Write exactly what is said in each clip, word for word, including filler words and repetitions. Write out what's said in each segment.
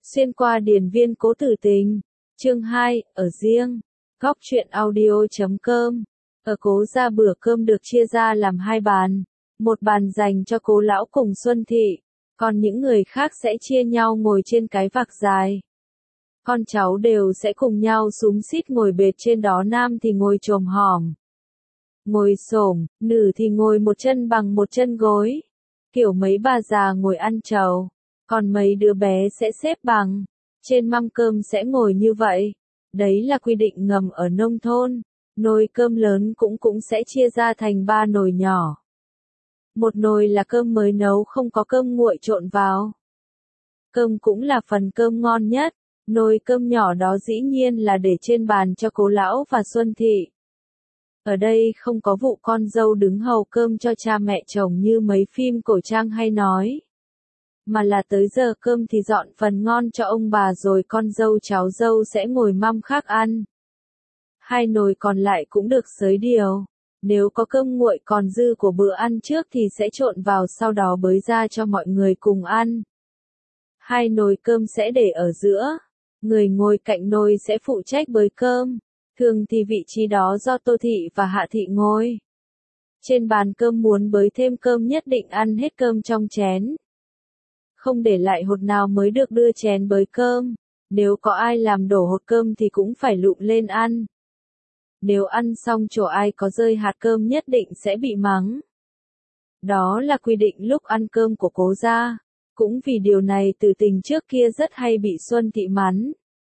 Xuyên qua điền viên cố tử tình. Chương hai, ở riêng. Góc truyện audio chấm com. Ở cố gia bữa cơm được chia ra làm hai bàn. Một bàn dành cho cố lão cùng Xuân Thị. Còn những người khác sẽ chia nhau ngồi trên cái vạc dài. Con cháu đều sẽ cùng nhau xúm xít ngồi bệt trên đó, nam thì ngồi chồm hòm, ngồi xổm, nữ thì ngồi một chân bằng một chân gối. Kiểu mấy bà già ngồi ăn trầu, còn mấy đứa bé sẽ xếp bằng. Trên mâm cơm sẽ ngồi như vậy. Đấy là quy định ngầm ở nông thôn. Nồi cơm lớn cũng cũng sẽ chia ra thành ba nồi nhỏ. Một nồi là cơm mới nấu không có cơm nguội trộn vào. Cơm cũng là phần cơm ngon nhất. Nồi cơm nhỏ đó dĩ nhiên là để trên bàn cho cố lão và Xuân Thị. Ở đây không có vụ con dâu đứng hầu cơm cho cha mẹ chồng như mấy phim cổ trang hay nói. Mà là tới giờ cơm thì dọn phần ngon cho ông bà rồi con dâu cháu dâu sẽ ngồi mâm khác ăn. Hai nồi còn lại cũng được xới điều. Nếu có cơm nguội còn dư của bữa ăn trước thì sẽ trộn vào, sau đó bới ra cho mọi người cùng ăn. Hai nồi cơm sẽ để ở giữa. Người ngồi cạnh nồi sẽ phụ trách bới cơm. Thường thì vị trí đó do Tô Thị và Hạ Thị ngồi. Trên bàn cơm muốn bới thêm cơm nhất định ăn hết cơm trong chén. Không để lại hột nào mới được đưa chén bới cơm. Nếu có ai làm đổ hột cơm thì cũng phải lụm lên ăn. Nếu ăn xong chỗ ai có rơi hạt cơm nhất định sẽ bị mắng. Đó là quy định lúc ăn cơm của cố gia. Cũng vì điều này Từ Tình trước kia rất hay bị Xuân Thị mắng.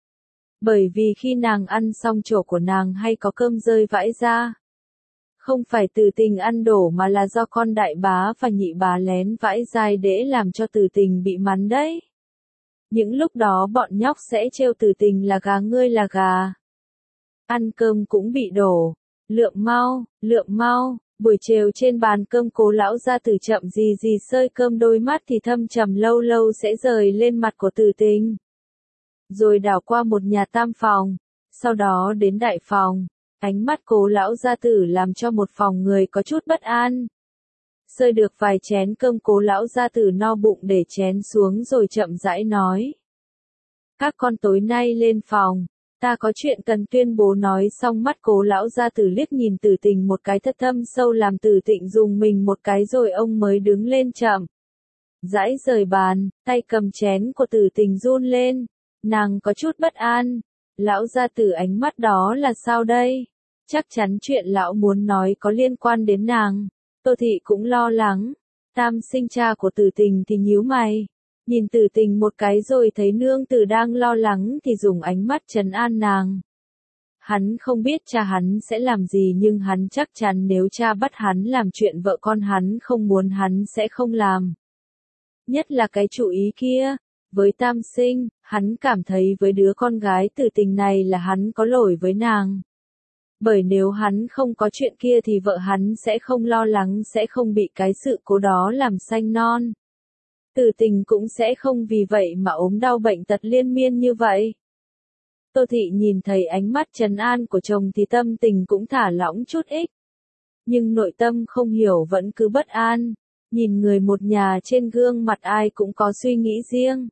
Bởi vì khi nàng ăn xong chỗ của nàng hay có cơm rơi vãi ra. Không phải Từ Tình ăn đổ mà là do con đại bá và nhị bá lén vãi dài để làm cho Từ Tình bị mắng đấy. Những lúc đó bọn nhóc sẽ trêu Từ Tình là gà, ngươi là gà. Ăn cơm cũng bị đổ. Lượm mau, lượm mau. Buổi chiều trên bàn cơm cố lão gia tử chậm gì gì xơi cơm, đôi mắt thì thâm trầm lâu lâu sẽ rời lên mặt của Từ Tình. Rồi đảo qua một nhà tam phòng, sau đó đến đại phòng. Ánh mắt cố lão gia tử làm cho một phòng người có chút bất an. Xơi được vài chén cơm cố lão gia tử no bụng để chén xuống rồi chậm rãi nói. Các con tối nay lên phòng, ta có chuyện cần tuyên bố. Nói xong mắt cố lão gia tử liếc nhìn Từ Tình một cái thật thâm sâu làm Từ Tình dùng mình một cái rồi ông mới đứng lên chậm rãi rời bàn, tay cầm chén của Từ Tình run lên. Nàng có chút bất an. Lão gia tử ánh mắt đó là sao đây? Chắc chắn chuyện lão muốn nói có liên quan đến nàng. Tô Thị cũng lo lắng. Tam sinh cha của Từ Tình thì nhíu mày. Nhìn Từ Tình một cái rồi thấy nương tử đang lo lắng thì dùng ánh mắt trấn an nàng. Hắn không biết cha hắn sẽ làm gì nhưng hắn chắc chắn nếu cha bắt hắn làm chuyện vợ con hắn không muốn hắn sẽ không làm. Nhất là cái chủ ý kia. Với Tam sinh, hắn cảm thấy với đứa con gái Từ Tình này là hắn có lỗi với nàng. Bởi nếu hắn không có chuyện kia thì vợ hắn sẽ không lo lắng, sẽ không bị cái sự cố đó làm sanh non. Từ Tình cũng sẽ không vì vậy mà ốm đau bệnh tật liên miên như vậy. Tô Thị nhìn thấy ánh mắt trấn an của chồng thì tâm tình cũng thả lỏng chút ít. Nhưng nội tâm không hiểu vẫn cứ bất an. Nhìn người một nhà trên gương mặt ai cũng có suy nghĩ riêng.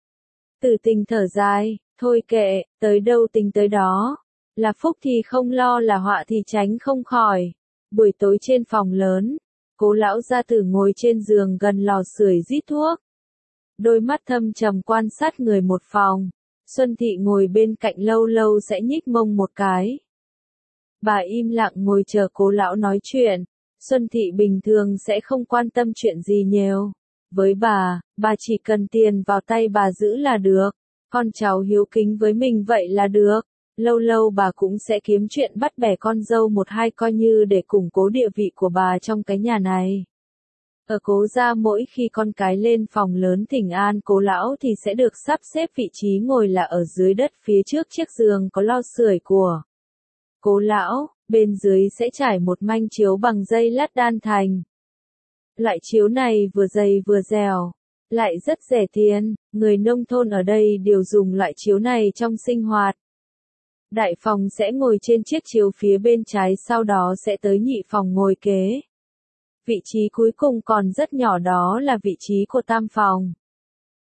Từ Tình thở dài, thôi kệ, tới đâu tính tới đó. Là phúc thì không lo, là họa thì tránh không khỏi. Buổi tối trên phòng lớn, cố lão gia tử ngồi trên giường gần lò sưởi rít thuốc. Đôi mắt thâm trầm quan sát người một phòng. Xuân Thị ngồi bên cạnh lâu lâu sẽ nhích mông một cái. Bà im lặng ngồi chờ cố lão nói chuyện. Xuân Thị bình thường sẽ không quan tâm chuyện gì nhiều. Với bà, bà chỉ cần tiền vào tay bà giữ là được. Con cháu hiếu kính với mình vậy là được. Lâu lâu bà cũng sẽ kiếm chuyện bắt bẻ con dâu một hai coi như để củng cố địa vị của bà trong cái nhà này. Ở cố gia mỗi khi con cái lên phòng lớn thỉnh an cố lão thì sẽ được sắp xếp vị trí ngồi là ở dưới đất phía trước chiếc giường có lò sưởi của cố lão, bên dưới sẽ trải một manh chiếu bằng dây lát đan thành. Loại chiếu này vừa dày vừa dẻo, lại rất rẻ tiền, người nông thôn ở đây đều dùng loại chiếu này trong sinh hoạt. Đại phòng sẽ ngồi trên chiếc chiếu phía bên trái, sau đó sẽ tới nhị phòng ngồi kế. Vị trí cuối cùng còn rất nhỏ, đó là vị trí của tam phòng.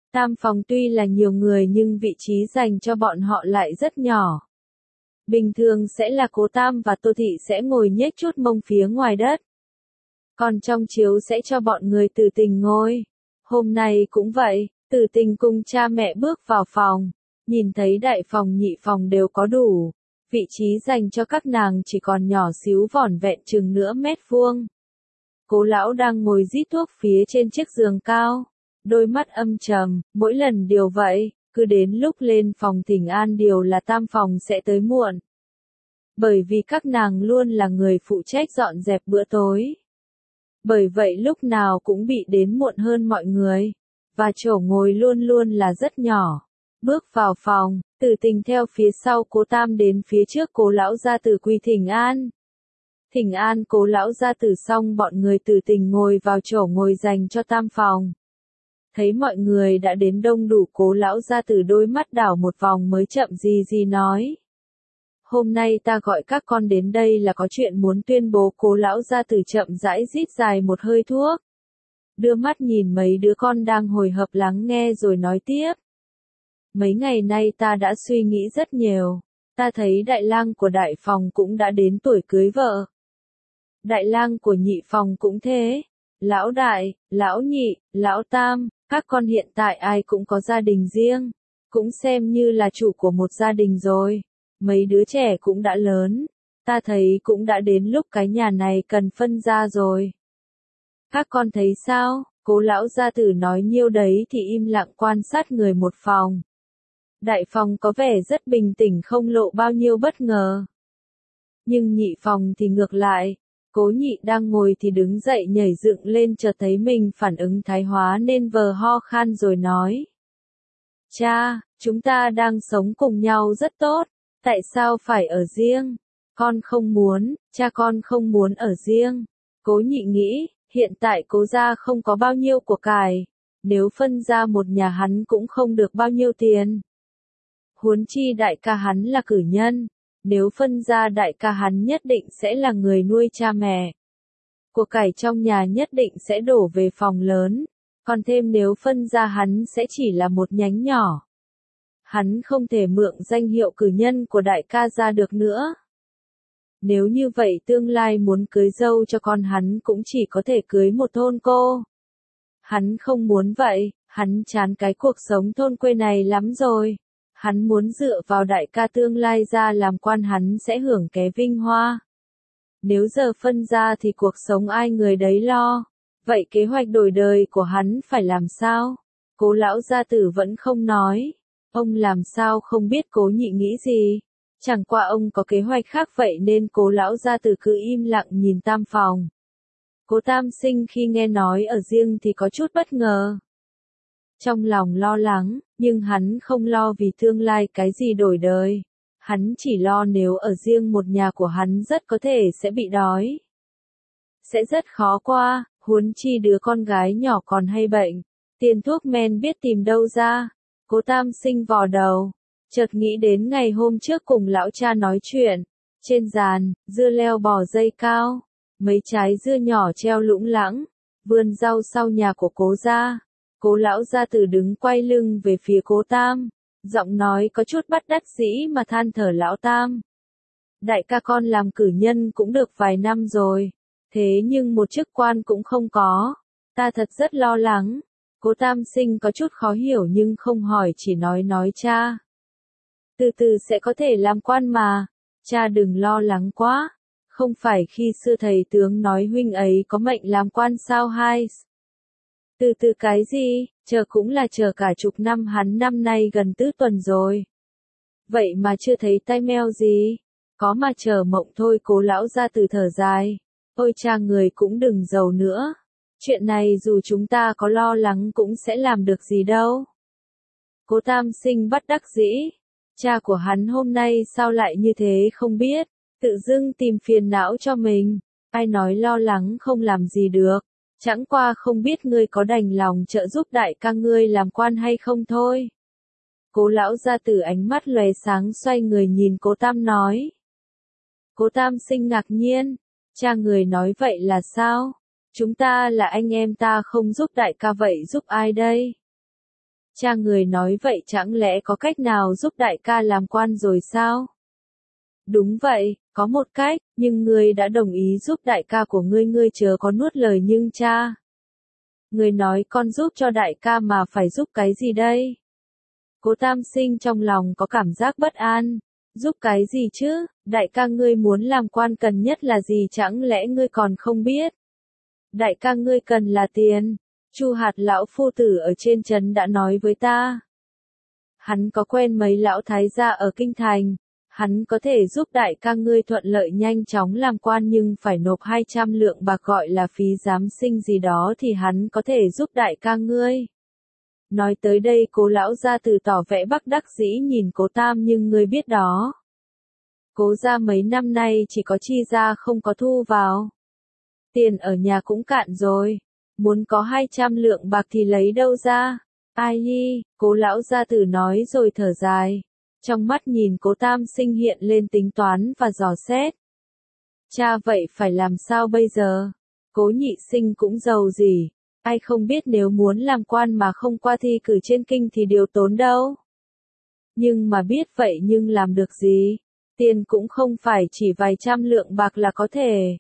Tam phòng tuy là nhiều người nhưng vị trí dành cho bọn họ lại rất nhỏ. Bình thường sẽ là Cố Tam và Tô Thị sẽ ngồi nhếch chút mông phía ngoài đất. Còn trong chiếu sẽ cho bọn người Tử Tình ngồi. Hôm nay cũng vậy, Tử Tình cùng cha mẹ bước vào phòng, nhìn thấy đại phòng nhị phòng đều có đủ. Vị trí dành cho các nàng chỉ còn nhỏ xíu vỏn vẹn chừng nửa mét vuông. Cố lão đang ngồi rít thuốc phía trên chiếc giường cao, đôi mắt âm trầm, mỗi lần điều vậy, cứ đến lúc lên phòng thỉnh an điều là tam phòng sẽ tới muộn. Bởi vì các nàng luôn là người phụ trách dọn dẹp bữa tối. Bởi vậy lúc nào cũng bị đến muộn hơn mọi người, và chỗ ngồi luôn luôn là rất nhỏ. Bước vào phòng, Tử Tình theo phía sau Cố Tam đến phía trước Cố lão gia tử quỳ thỉnh an. Thỉnh an Cố lão gia tử xong bọn người Tử Tình ngồi vào chỗ ngồi dành cho tam phòng. Thấy mọi người đã đến đông đủ, Cố lão gia tử đôi mắt đảo một vòng mới chậm gì gì nói. Hôm nay ta gọi các con đến đây là có chuyện muốn tuyên bố. Cố lão gia tử chậm rãi rít dài một hơi thuốc. Đưa mắt nhìn mấy đứa con đang hồi hộp lắng nghe rồi nói tiếp. Mấy ngày nay ta đã suy nghĩ rất nhiều. Ta thấy đại lang của đại phòng cũng đã đến tuổi cưới vợ. Đại lang của nhị phòng cũng thế. Lão đại, lão nhị, lão tam, các con hiện tại ai cũng có gia đình riêng. Cũng xem như là chủ của một gia đình rồi. Mấy đứa trẻ cũng đã lớn. Ta thấy cũng đã đến lúc cái nhà này cần phân ra rồi. Các con thấy sao? Cố lão gia tử nói nhiêu đấy thì im lặng quan sát người một phòng. Đại phòng có vẻ rất bình tĩnh không lộ bao nhiêu bất ngờ. Nhưng nhị phòng thì ngược lại. Cố nhị đang ngồi thì đứng dậy nhảy dựng lên, chợt thấy mình phản ứng thái hóa nên vờ ho khan rồi nói. Cha, chúng ta đang sống cùng nhau rất tốt. Tại sao phải ở riêng? Con không muốn, cha con không muốn ở riêng. Cố nhị nghĩ, hiện tại cố gia không có bao nhiêu của cải. Nếu phân ra một nhà hắn cũng không được bao nhiêu tiền. Huống chi đại ca hắn là cử nhân. Nếu phân ra đại ca hắn nhất định sẽ là người nuôi cha mẹ. Của cải trong nhà nhất định sẽ đổ về phòng lớn. Còn thêm nếu phân ra hắn sẽ chỉ là một nhánh nhỏ. Hắn không thể mượn danh hiệu cử nhân của đại ca ra được nữa. Nếu như vậy tương lai muốn cưới dâu cho con hắn cũng chỉ có thể cưới một thôn cô. Hắn không muốn vậy, hắn chán cái cuộc sống thôn quê này lắm rồi. Hắn muốn dựa vào đại ca tương lai ra làm quan, hắn sẽ hưởng cái vinh hoa. Nếu giờ phân ra thì cuộc sống ai người đấy lo. Vậy kế hoạch đổi đời của hắn phải làm sao? Cố lão gia tử vẫn không nói. Ông làm sao không biết cố nhị nghĩ gì? Chẳng qua ông có kế hoạch khác vậy nên cố lão gia tử cứ im lặng nhìn tam phòng. Cố Tam Sinh khi nghe nói ở riêng thì có chút bất ngờ. Trong lòng lo lắng, nhưng hắn không lo vì tương lai cái gì đổi đời. Hắn chỉ lo nếu ở riêng một nhà của hắn rất có thể sẽ bị đói. Sẽ rất khó qua, huống chi đứa con gái nhỏ còn hay bệnh. Tiền thuốc men biết tìm đâu ra. Cố Tam Sinh vò đầu, chợt nghĩ đến ngày hôm trước cùng lão cha nói chuyện. Trên giàn, dưa leo bò dây cao, mấy trái dưa nhỏ treo lủng lẳng, vườn rau sau nhà của cố gia. Cố lão gia tử đứng quay lưng về phía cố Tam, giọng nói có chút bất đắc dĩ mà than thở lão Tam. Đại ca con làm cử nhân cũng được vài năm rồi, thế nhưng một chức quan cũng không có, ta thật rất lo lắng. Cố Tam Sinh có chút khó hiểu nhưng không hỏi, chỉ nói nói cha. Từ từ sẽ có thể làm quan mà, cha đừng lo lắng quá. Không phải khi xưa thầy tướng nói huynh ấy có mệnh làm quan sao hai? Từ từ cái gì, chờ cũng là chờ cả chục năm, hắn năm nay gần tứ tuần rồi. Vậy mà chưa thấy tai meo gì, có mà chờ mộng thôi. Cố lão gia tử thở dài. Ôi cha, người cũng đừng giàu nữa. Chuyện này dù chúng ta có lo lắng cũng sẽ làm được gì đâu. Cố Tam Sinh bất đắc dĩ. Cha của hắn hôm nay sao lại như thế không biết. Tự dưng tìm phiền não cho mình. Ai nói lo lắng không làm gì được. Chẳng qua không biết ngươi có đành lòng trợ giúp đại ca ngươi làm quan hay không thôi. Cố lão gia tử ánh mắt lóe sáng, xoay người nhìn Cố Tam nói. Cố Tam Sinh ngạc nhiên. Cha, người nói vậy là sao? Chúng ta là anh em, ta không giúp đại ca vậy giúp ai đây? Cha người nói vậy chẳng lẽ có cách nào giúp đại ca làm quan rồi sao? Đúng vậy, có một cách, nhưng ngươi đã đồng ý giúp đại ca của ngươi, ngươi chớ có nuốt lời nhưng cha. Ngươi nói con giúp cho đại ca mà phải giúp cái gì đây? Cố Tam Sinh trong lòng có cảm giác bất an. Giúp cái gì chứ? Đại ca ngươi muốn làm quan cần nhất là gì chẳng lẽ ngươi còn không biết? Đại ca ngươi cần là tiền. Chu Hạt lão phu tử ở trên trấn đã nói với ta. Hắn có quen mấy lão thái gia ở kinh thành. Hắn có thể giúp đại ca ngươi thuận lợi nhanh chóng làm quan nhưng phải nộp hai trăm lượng bạc gọi là phí giám sinh gì đó thì hắn có thể giúp đại ca ngươi. Nói tới đây Cố lão gia tử tỏ vẻ bất đắc dĩ nhìn Cố Tam nhưng ngươi biết đó. Cố gia mấy năm nay chỉ có chi ra không có thu vào. Tiền ở nhà cũng cạn rồi. Muốn có hai trăm lượng bạc thì lấy đâu ra? Ai nhi, Cố lão gia tử nói rồi thở dài. Trong mắt nhìn Cố Tam Sinh hiện lên tính toán và dò xét. Cha vậy phải làm sao bây giờ? Cố Nhị Sinh cũng giàu gì? Ai không biết nếu muốn làm quan mà không qua thi cử trên kinh thì điều tốn đâu. Nhưng mà biết vậy nhưng làm được gì? Tiền cũng không phải chỉ vài trăm lượng bạc là có thể.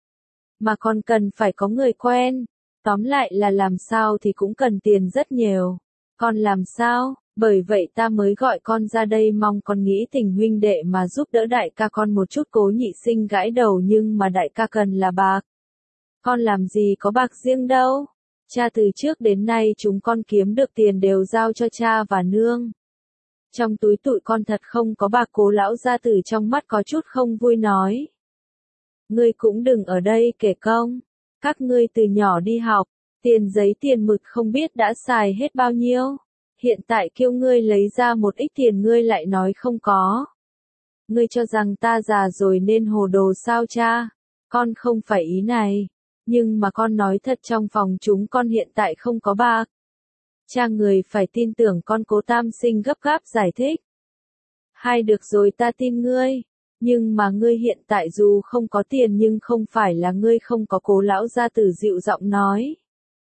Mà còn cần phải có người quen. Tóm lại là làm sao thì cũng cần tiền rất nhiều. Con làm sao? Bởi vậy ta mới gọi con ra đây mong con nghĩ tình huynh đệ mà giúp đỡ đại ca con một chút. Cố Nhị Sinh gãi đầu nhưng mà đại ca cần là bạc. Con làm gì có bạc riêng đâu. Cha từ trước đến nay chúng con kiếm được tiền đều giao cho cha và nương. Trong túi tụi con thật không có bạc. Cố lão gia tử trong mắt có chút không vui nói. Ngươi cũng đừng ở đây kể công. Các ngươi từ nhỏ đi học, tiền giấy tiền mực không biết đã xài hết bao nhiêu. Hiện tại kêu ngươi lấy ra một ít tiền ngươi lại nói không có. Ngươi cho rằng ta già rồi nên hồ đồ sao cha? Con không phải ý này. Nhưng mà con nói thật trong phòng chúng con hiện tại không có bạc. Cha người phải tin tưởng con. Cố Tam Sinh gấp gáp giải thích. Hai được rồi ta tin ngươi. Nhưng mà ngươi hiện tại dù không có tiền nhưng không phải là ngươi không có. Cố lão gia tử dịu giọng nói.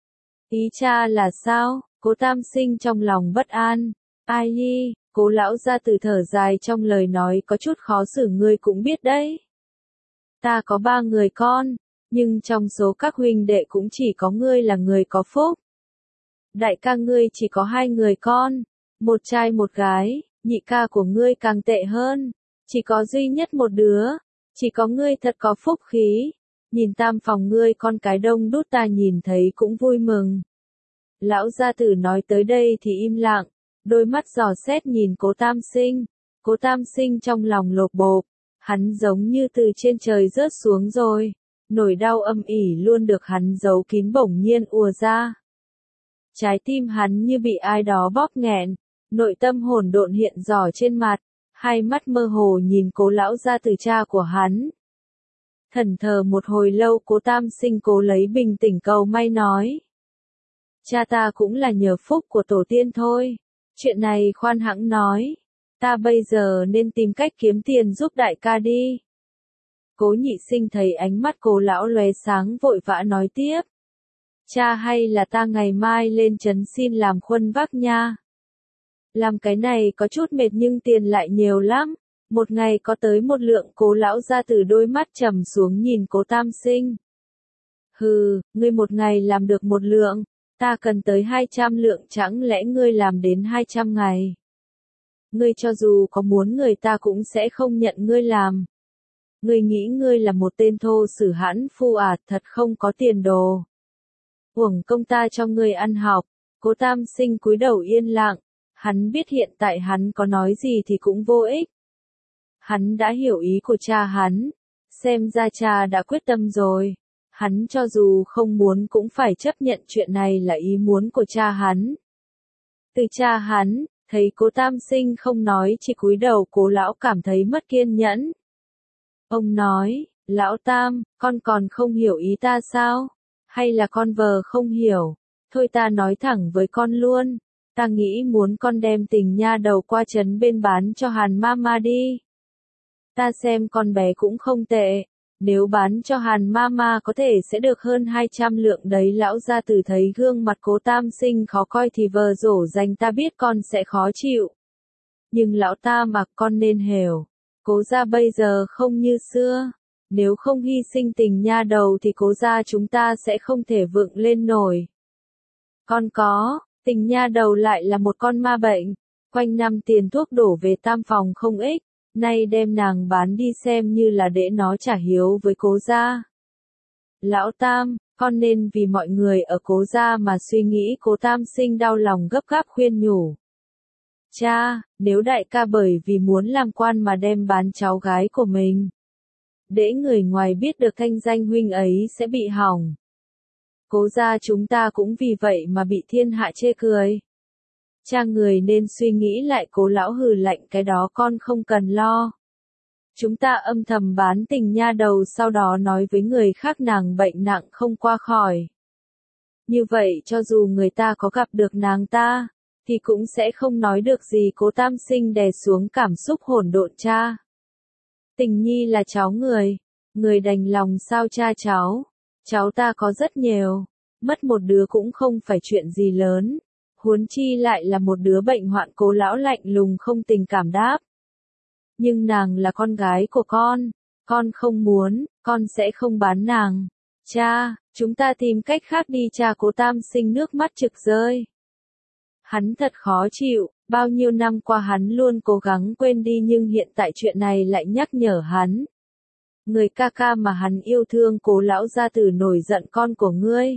Ý cha là sao? Cố Tam Sinh trong lòng bất an. Ai nhi, Cố lão gia tử thở dài trong lời nói có chút khó xử. Ngươi cũng biết đấy. Ta có ba người con. Nhưng trong số các huynh đệ cũng chỉ có ngươi là người có phúc. Đại ca ngươi chỉ có hai người con. Một trai một gái. Nhị ca của ngươi càng tệ hơn. Chỉ có duy nhất một đứa. Chỉ có ngươi thật có phúc khí. Nhìn tam phòng ngươi con cái đông đút ta nhìn thấy cũng vui mừng. Lão gia tử nói tới đây thì im lặng. Đôi mắt dò xét nhìn Cố Tam Sinh. Cố Tam Sinh trong lòng lột bột. Hắn giống như từ trên trời rớt xuống rồi. Nỗi đau âm ỉ luôn được hắn giấu kín bỗng nhiên ùa ra. Trái tim hắn như bị ai đó bóp nghẹn. Nội tâm hỗn độn hiện rõ trên mặt. Hai mắt mơ hồ nhìn Cố lão gia tử cha của hắn. Thẫn thờ một hồi lâu Cố Tam Sinh cố lấy bình tĩnh cầu may nói. Cha ta cũng là nhờ phúc của tổ tiên thôi. Chuyện này khoan hãng nói. Ta bây giờ nên tìm cách kiếm tiền giúp đại ca đi. Cố Nhị Sinh thấy ánh mắt Cố lão lóe sáng vội vã nói tiếp. Cha hay là ta ngày mai lên trấn xin làm khuân vác nha. Làm cái này có chút mệt nhưng tiền lại nhiều lắm. Một ngày có tới một lượng. Cố lão gia tử đôi mắt trầm xuống nhìn Cố Tam Sinh. Hừ, ngươi một ngày làm được một lượng. Ta cần tới hai trăm lượng chẳng lẽ ngươi làm đến hai trăm ngày. Ngươi cho dù có muốn người ta cũng sẽ không nhận ngươi làm. Ngươi nghĩ ngươi là một tên thô sử hãn phu à, thật không có tiền đồ. Uổng công ta cho ngươi ăn học. Cố Tam Sinh cúi đầu yên lặng. Hắn biết hiện tại hắn có nói gì thì cũng vô ích. Hắn đã hiểu ý của cha hắn. Xem ra cha đã quyết tâm rồi. Hắn cho dù không muốn cũng phải chấp nhận chuyện này là ý muốn của cha hắn. Từ cha hắn, thấy Cố Tam Sinh không nói chỉ cúi đầu. Cố lão cảm thấy mất kiên nhẫn. Ông nói, lão Tam, con còn không hiểu ý ta sao? Hay là con vờ không hiểu? Thôi ta nói thẳng với con luôn. Ta nghĩ muốn con đem tình nha đầu qua trấn bên bán cho Hàn Mama đi. Ta xem con bé cũng không tệ. Nếu bán cho Hàn Mama có thể sẽ được hơn hai trăm lượng đấy. Lão gia tử thấy gương mặt Cố Tam Sinh khó coi thì vờ dỗ dành, ta biết con sẽ khó chịu. Nhưng lão ta mà con nên hiểu, Cố gia bây giờ không như xưa. Nếu không hy sinh Tình Nha Đầu thì Cố gia chúng ta sẽ không thể vượng lên nổi. Con có, Tình Nha Đầu lại là một con ma bệnh, quanh năm tiền thuốc đổ về tam phòng không ích, nay đem nàng bán đi xem như là để nó trả hiếu với Cố gia. Lão Tam, con nên vì mọi người ở Cố gia mà suy nghĩ. Cố Tam Sinh đau lòng gấp gáp khuyên nhủ. Cha, nếu đại ca bởi vì muốn làm quan mà đem bán cháu gái của mình, để người ngoài biết được thanh danh huynh ấy sẽ bị hỏng. Cố gia chúng ta cũng vì vậy mà bị thiên hạ chê cười. Cha người nên suy nghĩ lại. Cố lão hừ lạnh, cái đó con không cần lo. Chúng ta âm thầm bán Tình Nha Đầu, sau đó nói với người khác nàng bệnh nặng không qua khỏi. Như vậy cho dù người ta có gặp được nàng ta, thì cũng sẽ không nói được gì. Cố Tam Sinh đè xuống cảm xúc hỗn độn. Cha, Tình Nhi là cháu người, người đành lòng sao cha? Cháu, cháu ta có rất nhiều, mất một đứa cũng không phải chuyện gì lớn, huống chi lại là một đứa bệnh hoạn. Cố lão lạnh lùng không tình cảm đáp. Nhưng nàng là con gái của con, con không muốn, con sẽ không bán nàng. Cha, chúng ta tìm cách khác đi. Cha, Cố Tam Sinh nước mắt trực rơi. Hắn thật khó chịu, bao nhiêu năm qua hắn luôn cố gắng quên đi, nhưng hiện tại chuyện này lại nhắc nhở hắn. Người ca ca mà hắn yêu thương. Cố lão gia tử nổi giận, con của ngươi.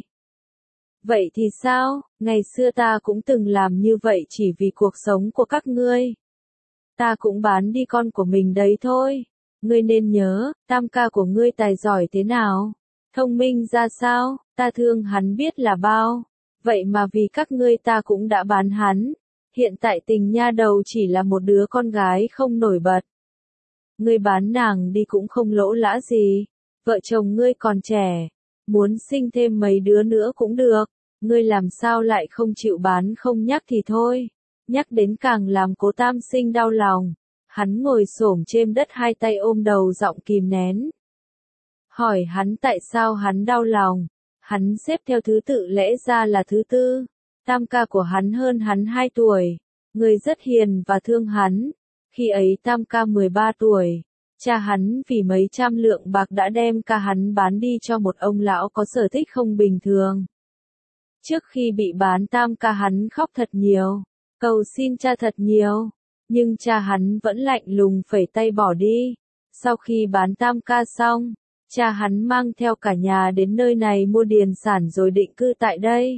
Vậy thì sao, ngày xưa ta cũng từng làm như vậy chỉ vì cuộc sống của các ngươi. Ta cũng bán đi con của mình đấy thôi. Ngươi nên nhớ, tam ca của ngươi tài giỏi thế nào, thông minh ra sao, ta thương hắn biết là bao. Vậy mà vì các ngươi ta cũng đã bán hắn. Hiện tại Tình Nha Đầu chỉ là một đứa con gái không nổi bật. Ngươi bán nàng đi cũng không lỗ lã gì. Vợ chồng ngươi còn trẻ, muốn sinh thêm mấy đứa nữa cũng được. Ngươi làm sao lại không chịu bán? Không nhắc thì thôi, nhắc đến càng làm Cố Tam Sinh đau lòng. Hắn ngồi xổm trên đất, hai tay ôm đầu, giọng kìm nén. Hỏi hắn tại sao hắn đau lòng. Hắn xếp theo thứ tự, lẽ ra là thứ tư. Tam ca của hắn hơn hắn hai tuổi, người rất hiền và thương hắn. Khi ấy tam ca mười ba tuổi, cha hắn vì mấy trăm lượng bạc đã đem ca hắn bán đi cho một ông lão có sở thích không bình thường. Trước khi bị bán, tam ca hắn khóc thật nhiều, cầu xin cha thật nhiều, nhưng cha hắn vẫn lạnh lùng phẩy tay bỏ đi. Sau khi bán tam ca xong, cha hắn mang theo cả nhà đến nơi này mua điền sản rồi định cư tại đây.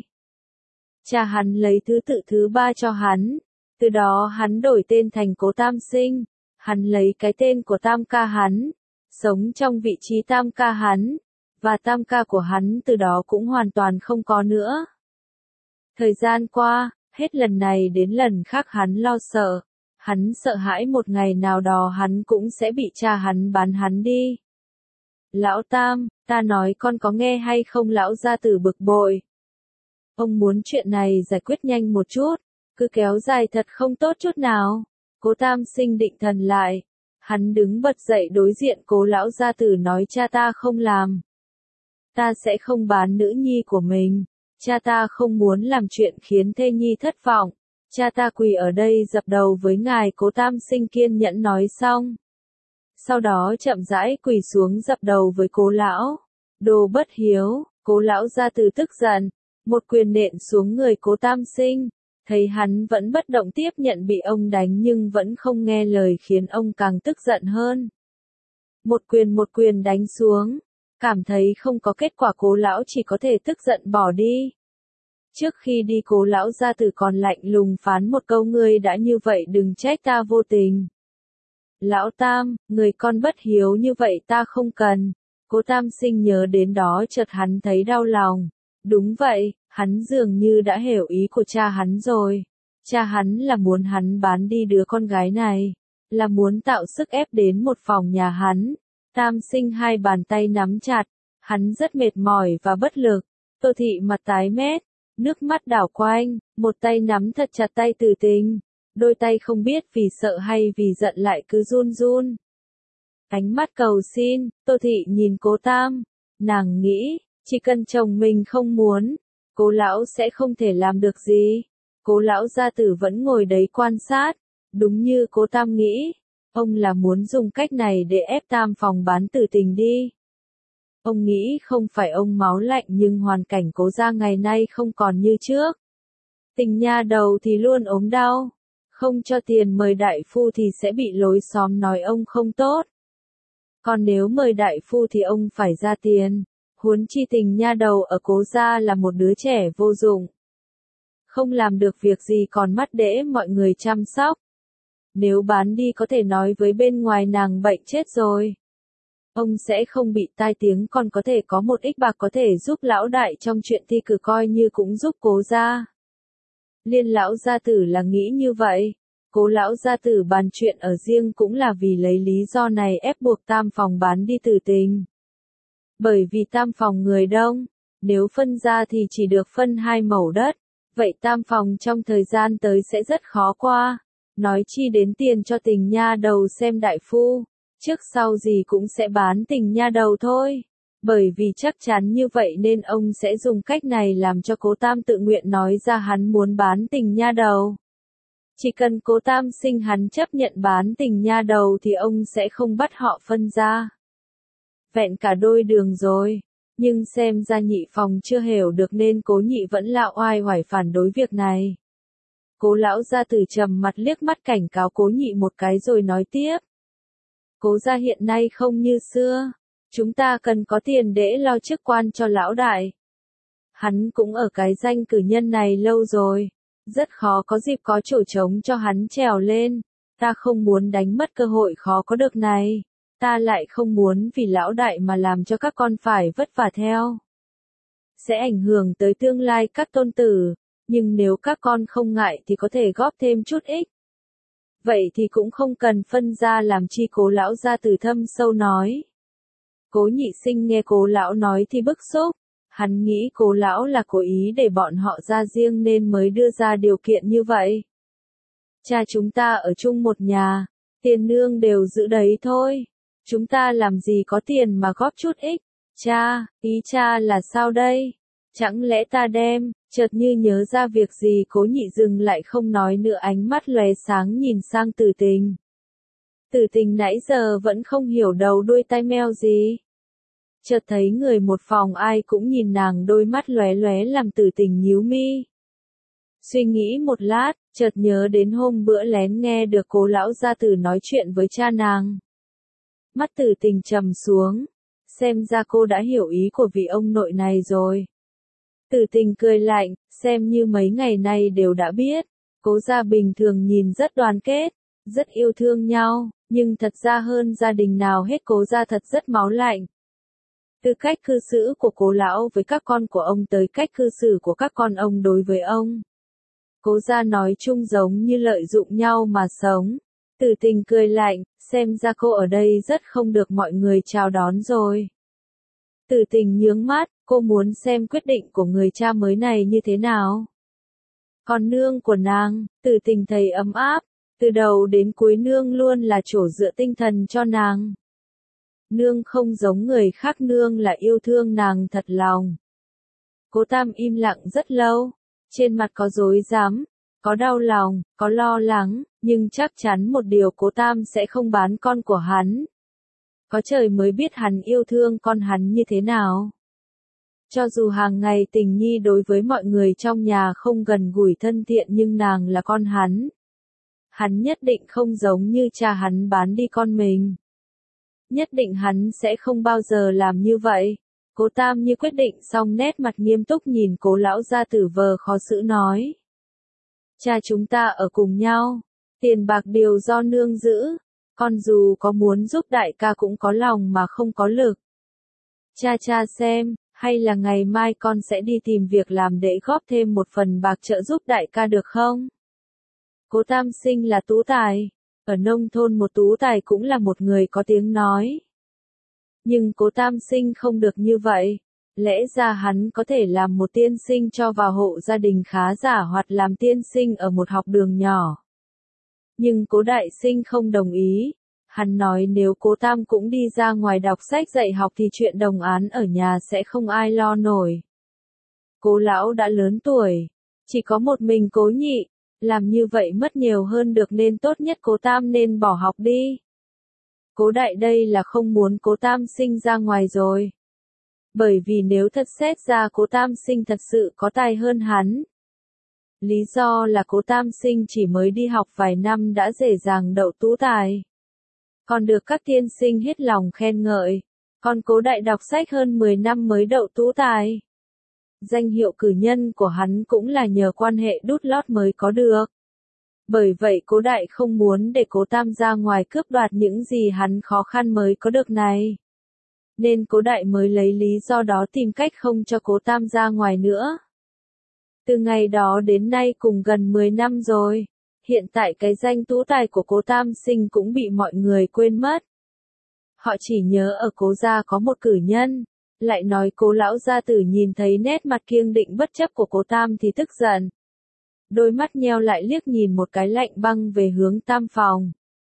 Cha hắn lấy thứ tự thứ ba cho hắn, từ đó hắn đổi tên thành Cố Tam Sinh. Hắn lấy cái tên của tam ca hắn, sống trong vị trí tam ca hắn, và tam ca của hắn từ đó cũng hoàn toàn không có nữa. Thời gian qua, hết lần này đến lần khác hắn lo sợ, hắn sợ hãi một ngày nào đó hắn cũng sẽ bị cha hắn bán hắn đi. Lão Tam, ta nói con có nghe hay không? Lão gia tử bực bội. Ông muốn chuyện này giải quyết nhanh một chút, cứ kéo dài thật không tốt chút nào. Cố Tam Sinh định thần lại, hắn đứng bật dậy đối diện Cố lão gia tử nói, cha ta không làm. Ta sẽ không bán nữ nhi của mình. Cha ta không muốn làm chuyện khiến thê nhi thất vọng. Cha ta quỳ ở đây dập đầu với ngài. Cố Tam Sinh kiên nhẫn nói xong, sau đó chậm rãi quỳ xuống dập đầu với Cố lão. Đồ bất hiếu! Cố lão gia tử tức giận, một quyền nện xuống người Cố Tam Sinh. Thấy hắn vẫn bất động tiếp nhận bị ông đánh nhưng vẫn không nghe lời khiến ông càng tức giận hơn. Một quyền một quyền đánh xuống, cảm thấy không có kết quả, Cố lão chỉ có thể tức giận bỏ đi. Trước khi đi, Cố lão gia tử còn lạnh lùng phán một câu, ngươi đã như vậy đừng trách ta vô tình. Lão Tam, người con bất hiếu như vậy ta không cần. Cố Tam Sinh nhớ đến đó chợt hắn thấy đau lòng. Đúng vậy, hắn dường như đã hiểu ý của cha hắn rồi. Cha hắn là muốn hắn bán đi đứa con gái này, là muốn tạo sức ép đến một phòng nhà hắn. Tam Sinh hai bàn tay nắm chặt, hắn rất mệt mỏi và bất lực. Tô Thị mặt tái mét, nước mắt đảo quanh, một tay nắm thật chặt tay Từ Tình, đôi tay không biết vì sợ hay vì giận lại cứ run run. Ánh mắt cầu xin, Tô Thị nhìn cố Tam. Nàng nghĩ, chỉ cần chồng mình không muốn, cố lão sẽ không thể làm được gì. Cố lão gia tử vẫn ngồi đấy quan sát. Đúng như cố Tam nghĩ, ông là muốn dùng cách này để ép Tam Phòng bán Tử Tình đi. Ông nghĩ không phải ông máu lạnh nhưng hoàn cảnh cố gia ngày nay không còn như trước. Tình nha đầu thì luôn ốm đau. Không cho tiền mời đại phu thì sẽ bị lối xóm nói ông không tốt. Còn nếu mời đại phu thì ông phải ra tiền. Huống chi tình nha đầu ở cố gia là một đứa trẻ vô dụng. Không làm được việc gì còn mắt đễ mọi người chăm sóc. Nếu bán đi có thể nói với bên ngoài nàng bệnh chết rồi. Ông sẽ không bị tai tiếng còn có thể có một ít bạc có thể giúp lão đại trong chuyện thi cử coi như cũng giúp cố gia. Liên lão gia tử là nghĩ như vậy. Cố lão gia tử bàn chuyện ở riêng cũng là vì lấy lý do này ép buộc Tam Phòng bán đi Tử Tình. Bởi vì Tam Phòng người đông, nếu phân ra thì chỉ được phân hai mẩu đất, vậy Tam Phòng trong thời gian tới sẽ rất khó qua. Nói chi đến tiền cho tình nha đầu xem đại phu, trước sau gì cũng sẽ bán tình nha đầu thôi. Bởi vì chắc chắn như vậy nên ông sẽ dùng cách này làm cho cố Tam tự nguyện nói ra hắn muốn bán tình nha đầu. Chỉ cần cố Tam sinh hắn chấp nhận bán tình nha đầu thì ông sẽ không bắt họ phân ra. Vẹn cả đôi đường rồi, nhưng xem ra Nhị Phòng chưa hiểu được nên cố nhị vẫn lạo oai hoài phản đối việc này. Cố lão gia tử trầm mặt liếc mắt cảnh cáo cố nhị một cái rồi nói tiếp. Cố gia hiện nay không như xưa, chúng ta cần có tiền để lo chức quan cho lão đại. Hắn cũng ở cái danh cử nhân này lâu rồi, rất khó có dịp có chỗ trống cho hắn trèo lên, ta không muốn đánh mất cơ hội khó có được này, ta lại không muốn vì lão đại mà làm cho các con phải vất vả theo. Sẽ ảnh hưởng tới tương lai các tôn tử, nhưng nếu các con không ngại thì có thể góp thêm chút ích. Vậy thì cũng không cần phân ra làm chi, cố lão gia tử thâm sâu nói. Cố nhị sinh nghe cố lão nói thì bức xúc, hắn nghĩ cố lão là cố ý để bọn họ ra riêng nên mới đưa ra điều kiện như vậy. Cha chúng ta ở chung một nhà, tiền nương đều giữ đấy thôi, chúng ta làm gì có tiền mà góp chút ích. Cha, ý cha là sao đây? Chẳng lẽ ta đem, chợt như nhớ ra việc gì cố nhị dừng lại không nói nữa, ánh mắt lóe sáng nhìn sang Tử Tình. Tử Tình nãy giờ vẫn không hiểu đầu đuôi tai meo gì. Chợt thấy người một phòng ai cũng nhìn nàng, đôi mắt lóe lóe làm Tử Tình nhíu mi. Suy nghĩ một lát, chợt nhớ đến hôm bữa lén nghe được cố lão gia tử nói chuyện với cha nàng. Mắt Tử Tình trầm xuống, xem ra cô đã hiểu ý của vị ông nội này rồi. Tử Tình cười lạnh, xem như mấy ngày nay đều đã biết, cố gia bình thường nhìn rất đoàn kết, rất yêu thương nhau, nhưng thật ra hơn gia đình nào hết cố gia thật rất máu lạnh. Từ cách cư xử của cố lão với các con của ông tới cách cư xử của các con ông đối với ông. Cố gia nói chung giống như lợi dụng nhau mà sống. Tử Tình cười lạnh, xem ra cô ở đây rất không được mọi người chào đón rồi. Tử Tình nhướng mắt, cô muốn xem quyết định của người cha mới này như thế nào. Còn nương của nàng, Tử Tình thấy ấm áp, từ đầu đến cuối nương luôn là chỗ dựa tinh thần cho nàng. Nương không giống người khác, nương là yêu thương nàng thật lòng. Cố Tam im lặng rất lâu, trên mặt có rối rắm, có đau lòng, có lo lắng, nhưng chắc chắn một điều, Cố Tam sẽ không bán con của hắn. Có trời mới biết hắn yêu thương con hắn như thế nào. Cho dù hàng ngày Tình Nhi đối với mọi người trong nhà không gần gũi thân thiện nhưng nàng là con hắn. Hắn nhất định không giống như cha hắn bán đi con mình. Nhất định hắn sẽ không bao giờ làm như vậy. Cố Tam như quyết định xong nét mặt nghiêm túc nhìn cố lão gia tử vờ khó xử nói. Cha chúng ta ở cùng nhau, tiền bạc đều do nương giữ, con dù có muốn giúp đại ca cũng có lòng mà không có lực. Cha cha xem, hay là ngày mai con sẽ đi tìm việc làm để góp thêm một phần bạc trợ giúp đại ca được không? Cố Tam sinh là tú tài, ở nông thôn một tú tài cũng là một người có tiếng nói. Nhưng Cố Tam sinh không được như vậy, lẽ ra hắn có thể làm một tiên sinh cho vào hộ gia đình khá giả hoặc làm tiên sinh ở một học đường nhỏ. Nhưng Cố Đại Sinh không đồng ý, Hắn nói nếu cố Tam cũng đi ra ngoài đọc sách dạy học thì chuyện đồng án ở nhà sẽ không ai lo nổi. Cố lão đã lớn tuổi, chỉ có một mình cố nhị, làm như vậy mất nhiều hơn được nên tốt nhất cố Tam nên bỏ học đi. Cố đại đây là không muốn cố Tam sinh ra ngoài rồi. Bởi vì nếu thật xét ra cố Tam sinh thật sự có tài hơn hắn. Lý do là cố Tam sinh chỉ mới đi học vài năm đã dễ dàng đậu tú tài. Còn được các tiên sinh hết lòng khen ngợi. Còn cố đại đọc sách hơn mười năm mới đậu tú tài. Danh hiệu cử nhân của hắn cũng là nhờ quan hệ đút lót mới có được. Bởi vậy cố đại không muốn để cố Tam ra ngoài cướp đoạt những gì hắn khó khăn mới có được này. Nên cố đại mới lấy lý do đó tìm cách không cho cố Tam ra ngoài nữa. Từ ngày đó đến nay cùng gần mười năm rồi, hiện tại cái danh tú tài của cố Tam sinh cũng bị mọi người quên mất. Họ chỉ nhớ ở cố gia có một cử nhân, lại nói cố lão gia tử nhìn thấy nét mặt kiêng định bất chấp của cố Tam thì tức giận. Đôi mắt nheo lại liếc nhìn một cái lạnh băng về hướng Tam phòng.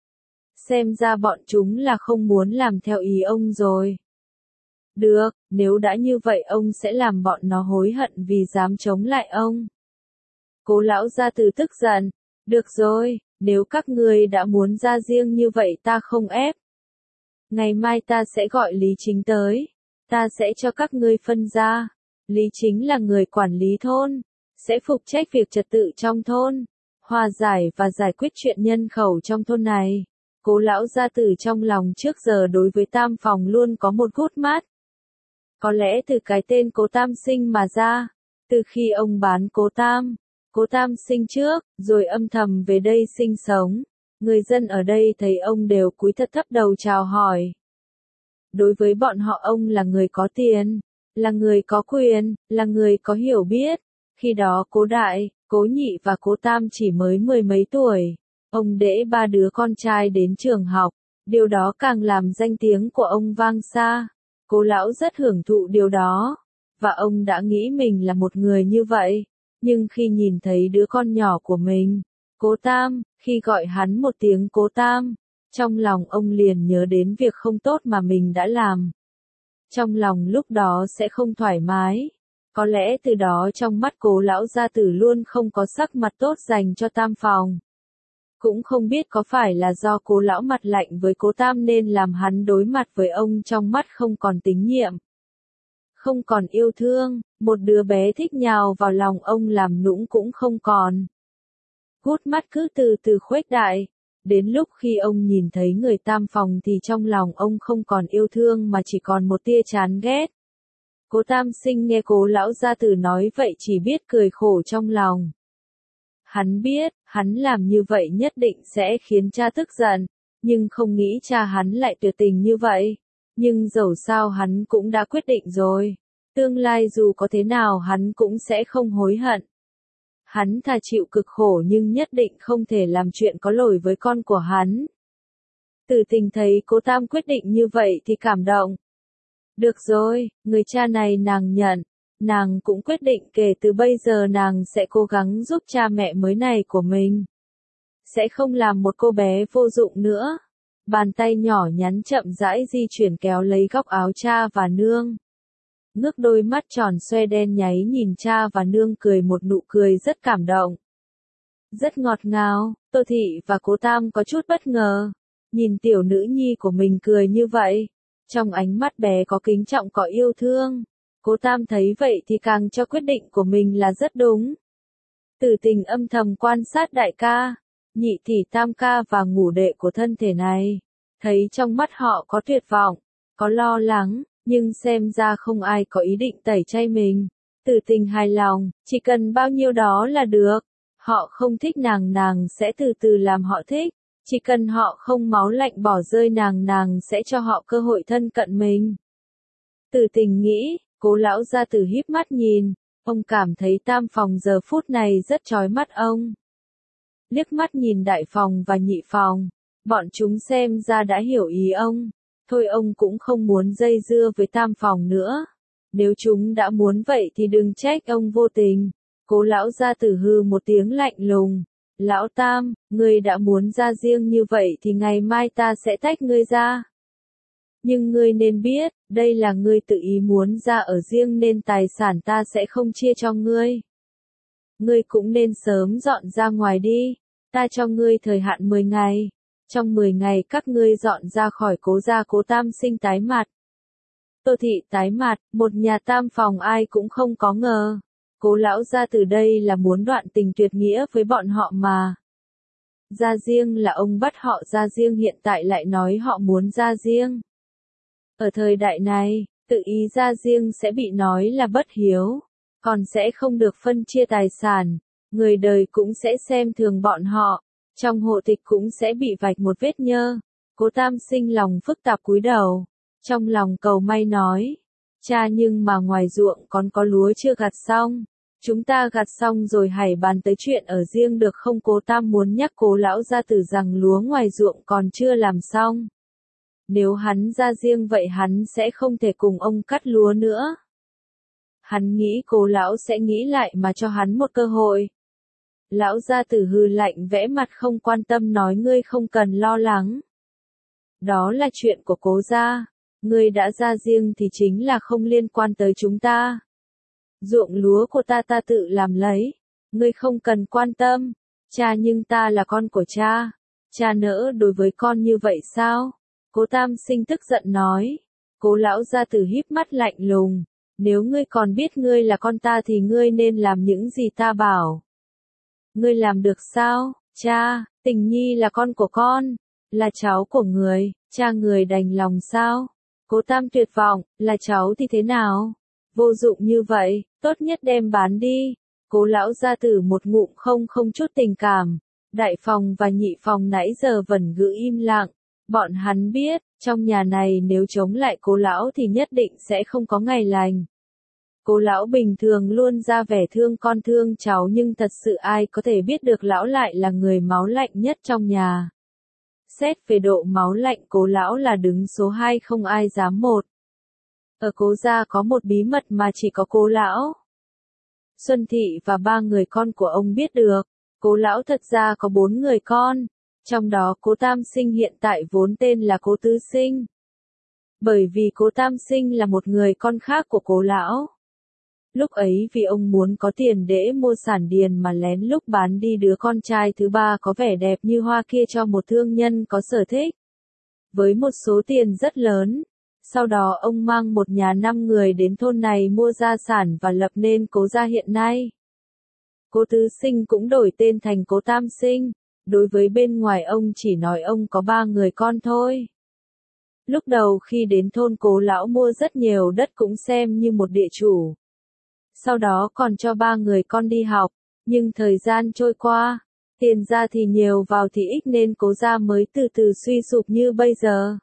Xem ra bọn chúng là không muốn làm theo ý ông rồi. Được, nếu đã như vậy ông sẽ làm bọn nó hối hận vì dám chống lại ông. Cố lão gia tử tức giận. Được rồi, nếu các ngươi đã muốn ra riêng như vậy ta không ép. Ngày mai ta sẽ gọi Lý Chính tới. Ta sẽ cho các ngươi phân ra. Lý Chính là người quản lý thôn. Sẽ phụ trách việc trật tự trong thôn. Hòa giải và giải quyết chuyện nhân khẩu trong thôn này. Cố lão gia tử trong lòng trước giờ đối với Tam phòng luôn có một gút mát. Có lẽ từ cái tên cố Tam sinh mà ra. Từ khi ông bán cố Tam. Cố Tam sinh trước, rồi âm thầm về đây sinh sống. Người dân ở đây thấy ông đều cúi thật thấp đầu chào hỏi. Đối với bọn họ ông là người có tiền, là người có quyền, là người có hiểu biết. Khi đó cố đại, cố nhị và cố Tam chỉ mới mười mấy tuổi. Ông đễ ba đứa con trai đến trường học. Điều đó càng làm danh tiếng của ông vang xa. Cố lão rất hưởng thụ điều đó. Và ông đã nghĩ mình là một người như vậy. Nhưng khi nhìn thấy đứa con nhỏ của mình, cố Tam, khi gọi hắn một tiếng cố Tam, trong lòng ông liền nhớ đến việc không tốt mà mình đã làm. Trong lòng lúc đó sẽ không thoải mái. Có lẽ từ đó trong mắt cố lão gia tử luôn không có sắc mặt tốt dành cho Tam phòng. Cũng không biết có phải là do cố lão mặt lạnh với cố Tam nên làm hắn đối mặt với ông trong mắt không còn tín nhiệm. Không còn yêu thương, một đứa bé thích nhào vào lòng ông làm nũng cũng không còn. Gút mắt cứ từ từ khuếch đại. Đến lúc khi ông nhìn thấy người Tam phòng thì trong lòng ông không còn yêu thương mà chỉ còn một tia chán ghét. Cố Tam sinh nghe cố lão gia tử nói vậy chỉ biết cười khổ trong lòng. Hắn biết, hắn làm như vậy nhất định sẽ khiến cha tức giận, nhưng không nghĩ cha hắn lại tuyệt tình như vậy. Nhưng dẫu sao hắn cũng đã quyết định rồi. Tương lai dù có thế nào hắn cũng sẽ không hối hận. Hắn thà chịu cực khổ nhưng nhất định không thể làm chuyện có lỗi với con của hắn. Tử Tình thấy cố Tam quyết định như vậy thì cảm động. Được rồi, người cha này nàng nhận. Nàng cũng quyết định kể từ bây giờ nàng sẽ cố gắng giúp cha mẹ mới này của mình. Sẽ không làm một cô bé vô dụng nữa. Bàn tay nhỏ nhắn chậm rãi di chuyển kéo lấy góc áo cha và nương. Ngước đôi mắt tròn xoe đen nháy nhìn cha và nương cười một nụ cười rất cảm động. Rất ngọt ngào, Tô Thị và cố Tam có chút bất ngờ. Nhìn tiểu nữ nhi của mình cười như vậy. Trong ánh mắt bé có kính trọng có yêu thương. Cố Tam thấy vậy thì càng cho quyết định của mình là rất đúng. Tử Tình âm thầm quan sát đại ca, nhị tỷ tam ca và ngũ đệ của thân thể này. Thấy trong mắt họ có tuyệt vọng, có lo lắng, nhưng xem ra không ai có ý định tẩy chay mình. Tử Tình hài lòng, chỉ cần bao nhiêu đó là được. Họ không thích nàng nàng sẽ từ từ làm họ thích. Chỉ cần họ không máu lạnh bỏ rơi nàng nàng sẽ cho họ cơ hội thân cận mình. Tử Tình nghĩ. Cố lão gia tử híp mắt nhìn, ông cảm thấy Tam phòng giờ phút này rất chói mắt ông. Liếc mắt nhìn đại phòng và nhị phòng, bọn chúng xem ra đã hiểu ý ông, thôi ông cũng không muốn dây dưa với Tam phòng nữa. Nếu chúng đã muốn vậy thì đừng trách ông vô tình. Cố lão gia tử hư một tiếng lạnh lùng, Lão Tam, ngươi đã muốn ra riêng như vậy thì ngày mai ta sẽ tách ngươi ra. Nhưng ngươi nên biết, đây là ngươi tự ý muốn ra ở riêng nên tài sản ta sẽ không chia cho ngươi. Ngươi cũng nên sớm dọn ra ngoài đi, ta cho ngươi thời hạn mười ngày. Trong mười ngày các ngươi dọn ra khỏi Cố gia. Cố Tam Sinh tái mặt. Tô Thị tái mặt, một nhà tam phòng ai cũng không có ngờ. Cố lão gia từ đây là muốn đoạn tình tuyệt nghĩa với bọn họ mà. Ra riêng là ông bắt họ ra riêng, hiện tại lại nói họ muốn ra riêng. Ở thời đại này, tự ý ra riêng sẽ bị nói là bất hiếu, còn sẽ không được phân chia tài sản, người đời cũng sẽ xem thường bọn họ, trong hộ tịch cũng sẽ bị vạch một vết nhơ. Cố Tam Sinh lòng phức tạp cúi đầu, trong lòng cầu may nói, cha nhưng mà ngoài ruộng còn có lúa chưa gặt xong, chúng ta gặt xong rồi hãy bàn tới chuyện ở riêng được không? Cố Tam muốn nhắc Cố lão gia tử rằng lúa ngoài ruộng còn chưa làm xong. Nếu hắn ra riêng vậy hắn sẽ không thể cùng ông cắt lúa nữa. Hắn nghĩ Cố lão sẽ nghĩ lại mà cho hắn một cơ hội. Lão gia tử hừ lạnh vẽ mặt không quan tâm nói ngươi không cần lo lắng. Đó là chuyện của Cố gia, ngươi đã ra riêng thì chính là không liên quan tới chúng ta. Ruộng lúa của ta ta tự làm lấy, ngươi không cần quan tâm. Cha nhưng ta là con của cha, cha nỡ đối với con như vậy sao? Cố Tam Sinh tức giận nói. Cố lão gia tử híp mắt lạnh lùng, nếu ngươi còn biết ngươi là con ta thì ngươi nên làm những gì ta bảo. Ngươi làm được sao? Cha, Tình Nhi là con của con, là cháu của người, cha người đành lòng sao? Cố Tam tuyệt vọng, là cháu thì thế nào? Vô dụng như vậy, tốt nhất đem bán đi. Cố lão gia tử một ngụm không không chút tình cảm. Đại phòng và nhị phòng nãy giờ vẫn giữ im lặng. Bọn hắn biết, trong nhà này nếu chống lại Cố lão thì nhất định sẽ không có ngày lành. Cố lão bình thường luôn ra vẻ thương con thương cháu nhưng thật sự ai có thể biết được lão lại là người máu lạnh nhất trong nhà. Xét về độ máu lạnh Cố lão là đứng số hai không ai dám một. Ở Cố gia có một bí mật mà chỉ có Cố lão, Xuân Thị và ba người con của ông biết được. Cố lão thật ra có bốn người con, trong đó Cố Tam Sinh hiện tại vốn tên là Cố Tứ Sinh. Bởi vì Cố Tam Sinh là một người con khác của Cố lão. Lúc ấy vì ông muốn có tiền để mua sản điền mà lén lúc bán đi đứa con trai thứ ba có vẻ đẹp như hoa kia cho một thương nhân có sở thích. Với một số tiền rất lớn. Sau đó ông mang một nhà năm người đến thôn này mua gia sản và lập nên Cố gia hiện nay. Cố Tứ Sinh cũng đổi tên thành Cố Tam Sinh. Đối với bên ngoài ông chỉ nói ông có ba người con thôi. Lúc đầu khi đến thôn Cố lão mua rất nhiều đất cũng xem như một địa chủ. Sau đó còn cho ba người con đi học, nhưng thời gian trôi qua, tiền ra thì nhiều vào thì ít nên Cố gia mới từ từ suy sụp như bây giờ.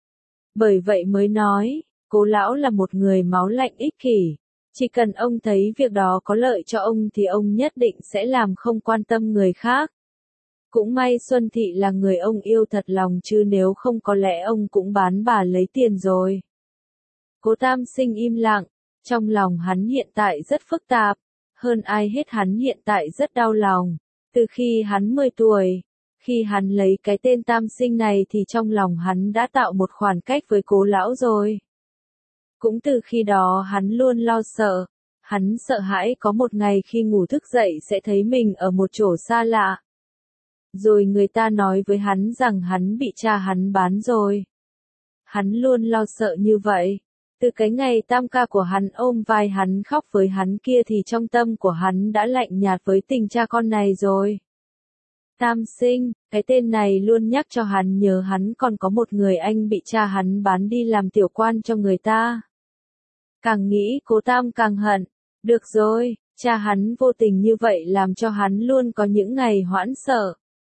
Bởi vậy mới nói, Cố lão là một người máu lạnh ích kỷ, chỉ cần ông thấy việc đó có lợi cho ông thì ông nhất định sẽ làm không quan tâm người khác. Cũng may Xuân Thị là người ông yêu thật lòng chứ nếu không có lẽ ông cũng bán bà lấy tiền rồi. Cố Tam Sinh im lặng, trong lòng hắn hiện tại rất phức tạp, hơn ai hết hắn hiện tại rất đau lòng. Từ khi hắn mười tuổi, khi hắn lấy cái tên Tam Sinh này thì trong lòng hắn đã tạo một khoảng cách với Cố lão rồi. Cũng từ khi đó hắn luôn lo sợ, hắn sợ hãi có một ngày khi ngủ thức dậy sẽ thấy mình ở một chỗ xa lạ. Rồi người ta nói với hắn rằng hắn bị cha hắn bán rồi. Hắn luôn lo sợ như vậy. Từ cái ngày tam ca của hắn ôm vai hắn khóc với hắn kia thì trong tâm của hắn đã lạnh nhạt với tình cha con này rồi. Tam Sinh, cái tên này luôn nhắc cho hắn nhớ hắn còn có một người anh bị cha hắn bán đi làm tiểu quan cho người ta. Càng nghĩ Cố Tam càng hận. Được rồi, cha hắn vô tình như vậy làm cho hắn luôn có những ngày hoảng sợ.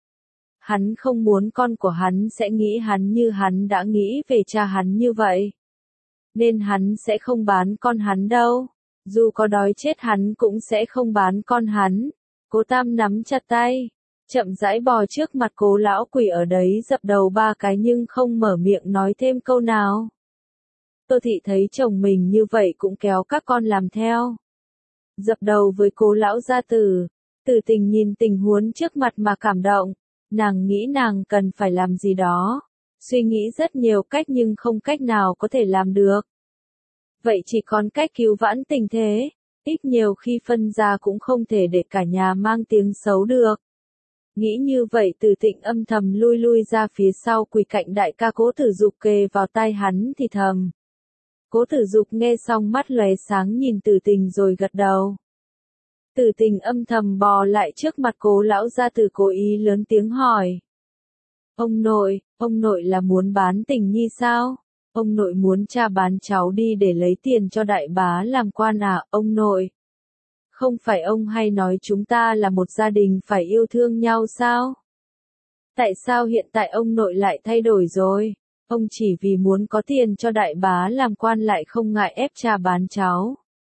Hắn không muốn con của hắn sẽ nghĩ hắn như hắn đã nghĩ về cha hắn như vậy. Nên hắn sẽ không bán con hắn đâu. Dù có đói chết hắn cũng sẽ không bán con hắn. Cố Tam nắm chặt tay, chậm rãi bò trước mặt Cố lão quỳ ở đấy dập đầu ba cái nhưng không mở miệng nói thêm câu nào. Tô Thị thấy chồng mình như vậy cũng kéo các con làm theo. Dập đầu với Cố lão gia tử. Từ Tình nhìn tình huống trước mặt mà cảm động, nàng nghĩ nàng cần phải làm gì đó, suy nghĩ rất nhiều cách nhưng không cách nào có thể làm được. Vậy chỉ còn cách cứu vãn tình thế, ít nhiều khi phân ra cũng không thể để cả nhà mang tiếng xấu được. Nghĩ như vậy Từ Tịnh âm thầm lui lui ra phía sau quỳ cạnh đại ca Cố Tử Dục kề vào tai hắn thì thầm. Cố Tử Dục nghe xong mắt lóe sáng nhìn Từ Tình rồi gật đầu. Từ Tình âm thầm bò lại trước mặt Cố lão gia tử cố ý lớn tiếng hỏi. Ông nội, ông nội là muốn bán Tình Nhi sao? Ông nội muốn cha bán cháu đi để lấy tiền cho đại bá làm quan à, ông nội? Không phải ông hay nói chúng ta là một gia đình phải yêu thương nhau sao? Tại sao hiện tại ông nội lại thay đổi rồi? Ông chỉ vì muốn có tiền cho đại bá làm quan lại không ngại ép cha bán cháu.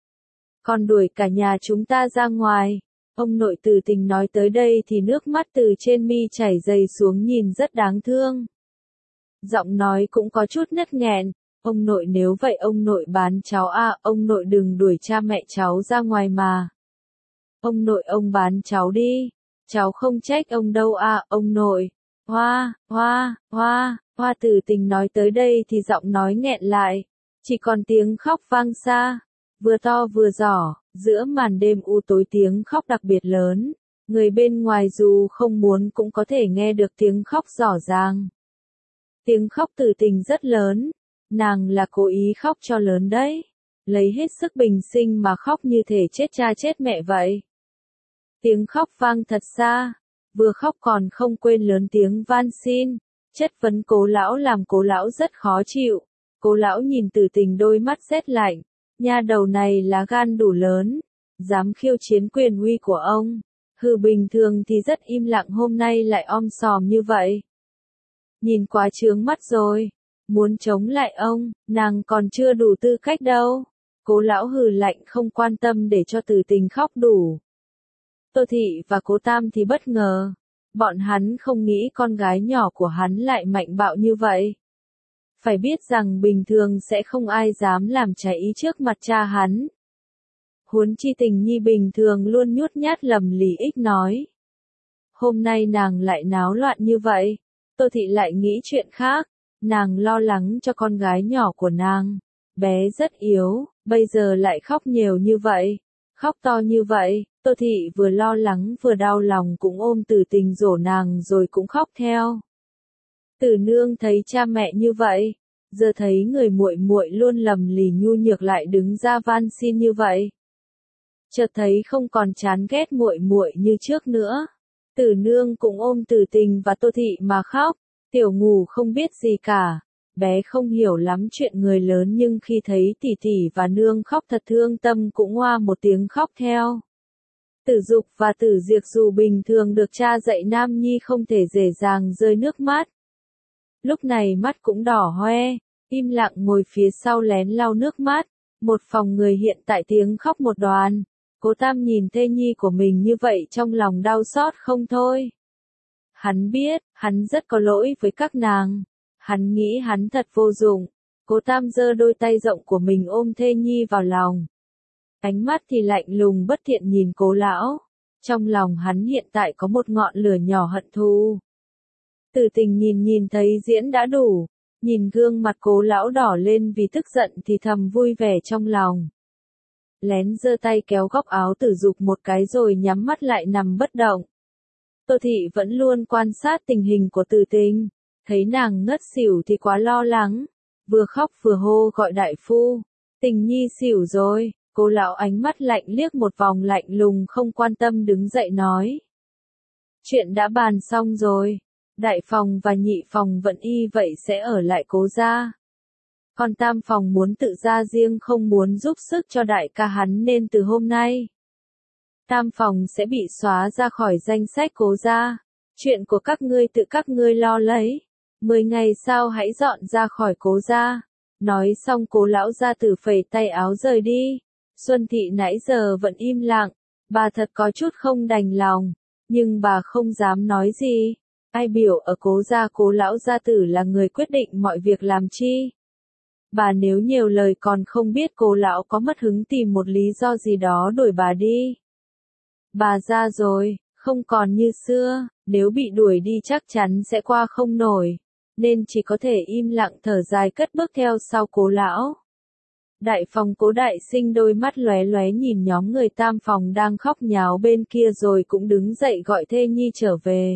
Còn đuổi cả nhà chúng ta ra ngoài. Ông nội Từ Tình nói tới đây thì nước mắt từ trên mi chảy dày xuống nhìn rất đáng thương. Giọng nói cũng có chút nứt nghẹn. Ông nội nếu vậy ông nội bán cháu à, ông nội đừng đuổi cha mẹ cháu ra ngoài mà. Ông nội ông bán cháu đi. Cháu không trách ông đâu à, ông nội. Hoa, hoa, hoa, hoa Từ Tình nói tới đây thì giọng nói nghẹn lại. Chỉ còn tiếng khóc vang xa. Vừa to vừa giỏ, giữa màn đêm u tối tiếng khóc đặc biệt lớn. Người bên ngoài dù không muốn cũng có thể nghe được tiếng khóc rõ ràng. Tiếng khóc Từ Tình rất lớn. Nàng là cố ý khóc cho lớn đấy. Lấy hết sức bình sinh mà khóc như thể chết cha chết mẹ vậy. Tiếng khóc vang thật xa. Vừa khóc còn không quên lớn tiếng van xin. Chất vấn Cố lão làm Cố lão rất khó chịu. Cố lão nhìn Từ Tình đôi mắt rét lạnh. Nha đầu này là gan đủ lớn. Dám khiêu chiến quyền uy của ông. Hừ bình thường thì rất im lặng hôm nay lại om sòm như vậy. Nhìn quá chướng mắt rồi. Muốn chống lại ông, nàng còn chưa đủ tư cách đâu. Cố lão hừ lạnh không quan tâm để cho Từ Tình khóc đủ. Tô Thị và Cố Tam thì bất ngờ. Bọn hắn không nghĩ con gái nhỏ của hắn lại mạnh bạo như vậy. Phải biết rằng bình thường sẽ không ai dám làm trái ý trước mặt cha hắn. Huống chi Tình Nhi bình thường luôn nhút nhát lầm lì ích nói. Hôm nay nàng lại náo loạn như vậy. Tô Thị lại nghĩ chuyện khác. Nàng lo lắng cho con gái nhỏ của nàng. Bé rất yếu, bây giờ lại khóc nhiều như vậy. Khóc to như vậy, Tô Thị vừa lo lắng vừa đau lòng cũng ôm Từ Tình dỗ nàng rồi cũng khóc theo. Từ nương thấy cha mẹ như vậy, giờ thấy người muội muội luôn lầm lì nhu nhược lại đứng ra van xin như vậy. Chợt thấy không còn chán ghét muội muội như trước nữa. Từ nương cũng ôm Từ Tình và Tô Thị mà khóc. Tiểu Ngù không biết gì cả, bé không hiểu lắm chuyện người lớn nhưng khi thấy tỷ tỷ và nương khóc thật thương tâm cũng oa một tiếng khóc theo. Tử Dục và Tử Diệp dù bình thường được cha dạy nam nhi không thể dễ dàng rơi nước mắt. Lúc này mắt cũng đỏ hoe, im lặng ngồi phía sau lén lau nước mắt, một phòng người hiện tại tiếng khóc một đoàn. Cố Tam nhìn thê nhi của mình như vậy trong lòng đau xót không thôi. Hắn biết, hắn rất có lỗi với các nàng. Hắn nghĩ hắn thật vô dụng. Cố Tam giơ đôi tay rộng của mình ôm thê nhi vào lòng. Ánh mắt thì lạnh lùng bất thiện nhìn Cố lão. Trong lòng hắn hiện tại có một ngọn lửa nhỏ hận thù. Từ Tình nhìn nhìn thấy diễn đã đủ. Nhìn gương mặt Cố lão đỏ lên vì tức giận thì thầm vui vẻ trong lòng. Lén giơ tay kéo góc áo Tử Dục một cái rồi nhắm mắt lại nằm bất động. Tô Thị vẫn luôn quan sát tình hình của Từ Tình, thấy nàng ngất xỉu thì quá lo lắng, vừa khóc vừa hô gọi đại phu. Tình Nhi xỉu rồi. Cố lão ánh mắt lạnh liếc một vòng lạnh lùng không quan tâm đứng dậy nói. Chuyện đã bàn xong rồi, đại phòng và nhị phòng vẫn y vậy sẽ ở lại Cố gia. Còn tam phòng muốn tự ra riêng không muốn giúp sức cho đại ca hắn nên từ hôm nay. Tam phòng sẽ bị xóa ra khỏi danh sách Cố gia. Chuyện của các ngươi tự các ngươi lo lấy. Mười ngày sau hãy dọn ra khỏi Cố gia. Nói xong Cố lão gia tử phẩy tay áo rời đi. Xuân Thị nãy giờ vẫn im lặng. Bà thật có chút không đành lòng. Nhưng bà không dám nói gì. Ai biểu ở Cố gia Cố lão gia tử là người quyết định mọi việc làm chi. Bà nếu nhiều lời còn không biết Cố lão có mất hứng tìm một lý do gì đó đuổi bà đi. Bà ra rồi, không còn như xưa, nếu bị đuổi đi chắc chắn sẽ qua không nổi, nên chỉ có thể im lặng thở dài cất bước theo sau Cố lão. Đại phòng Cố Đại Sinh đôi mắt lóe lóe nhìn nhóm người tam phòng đang khóc nháo bên kia rồi cũng đứng dậy gọi thê nhi trở về.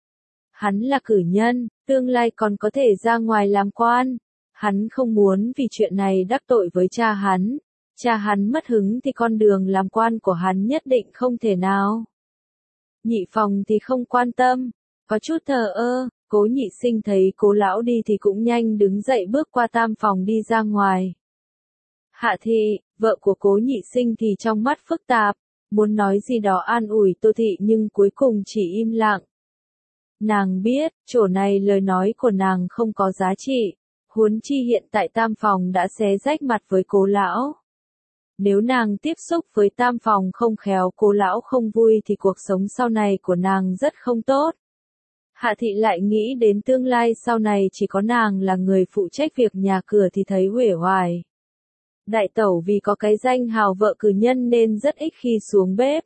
Hắn là cử nhân, tương lai còn có thể ra ngoài làm quan. Hắn không muốn vì chuyện này đắc tội với cha hắn. Cha hắn mất hứng thì con đường làm quan của hắn nhất định không thể nào. Nhị phòng thì không quan tâm, có chút thờ ơ, Cố Nhị Sinh thấy Cố lão đi thì cũng nhanh đứng dậy bước qua tam phòng đi ra ngoài. Hạ Thị, vợ của Cố Nhị Sinh thì trong mắt phức tạp, muốn nói gì đó an ủi Tô Thị nhưng cuối cùng chỉ im lặng. Nàng biết, chỗ này lời nói của nàng không có giá trị, huống chi hiện tại tam phòng đã xé rách mặt với Cố lão. Nếu nàng tiếp xúc với tam phòng không khéo Cố lão không vui thì cuộc sống sau này của nàng rất không tốt. Hạ Thị lại nghĩ đến tương lai sau này chỉ có nàng là người phụ trách việc nhà cửa thì thấy uể oải. Đại tẩu vì có cái danh hào vợ cử nhân nên rất ít khi xuống bếp.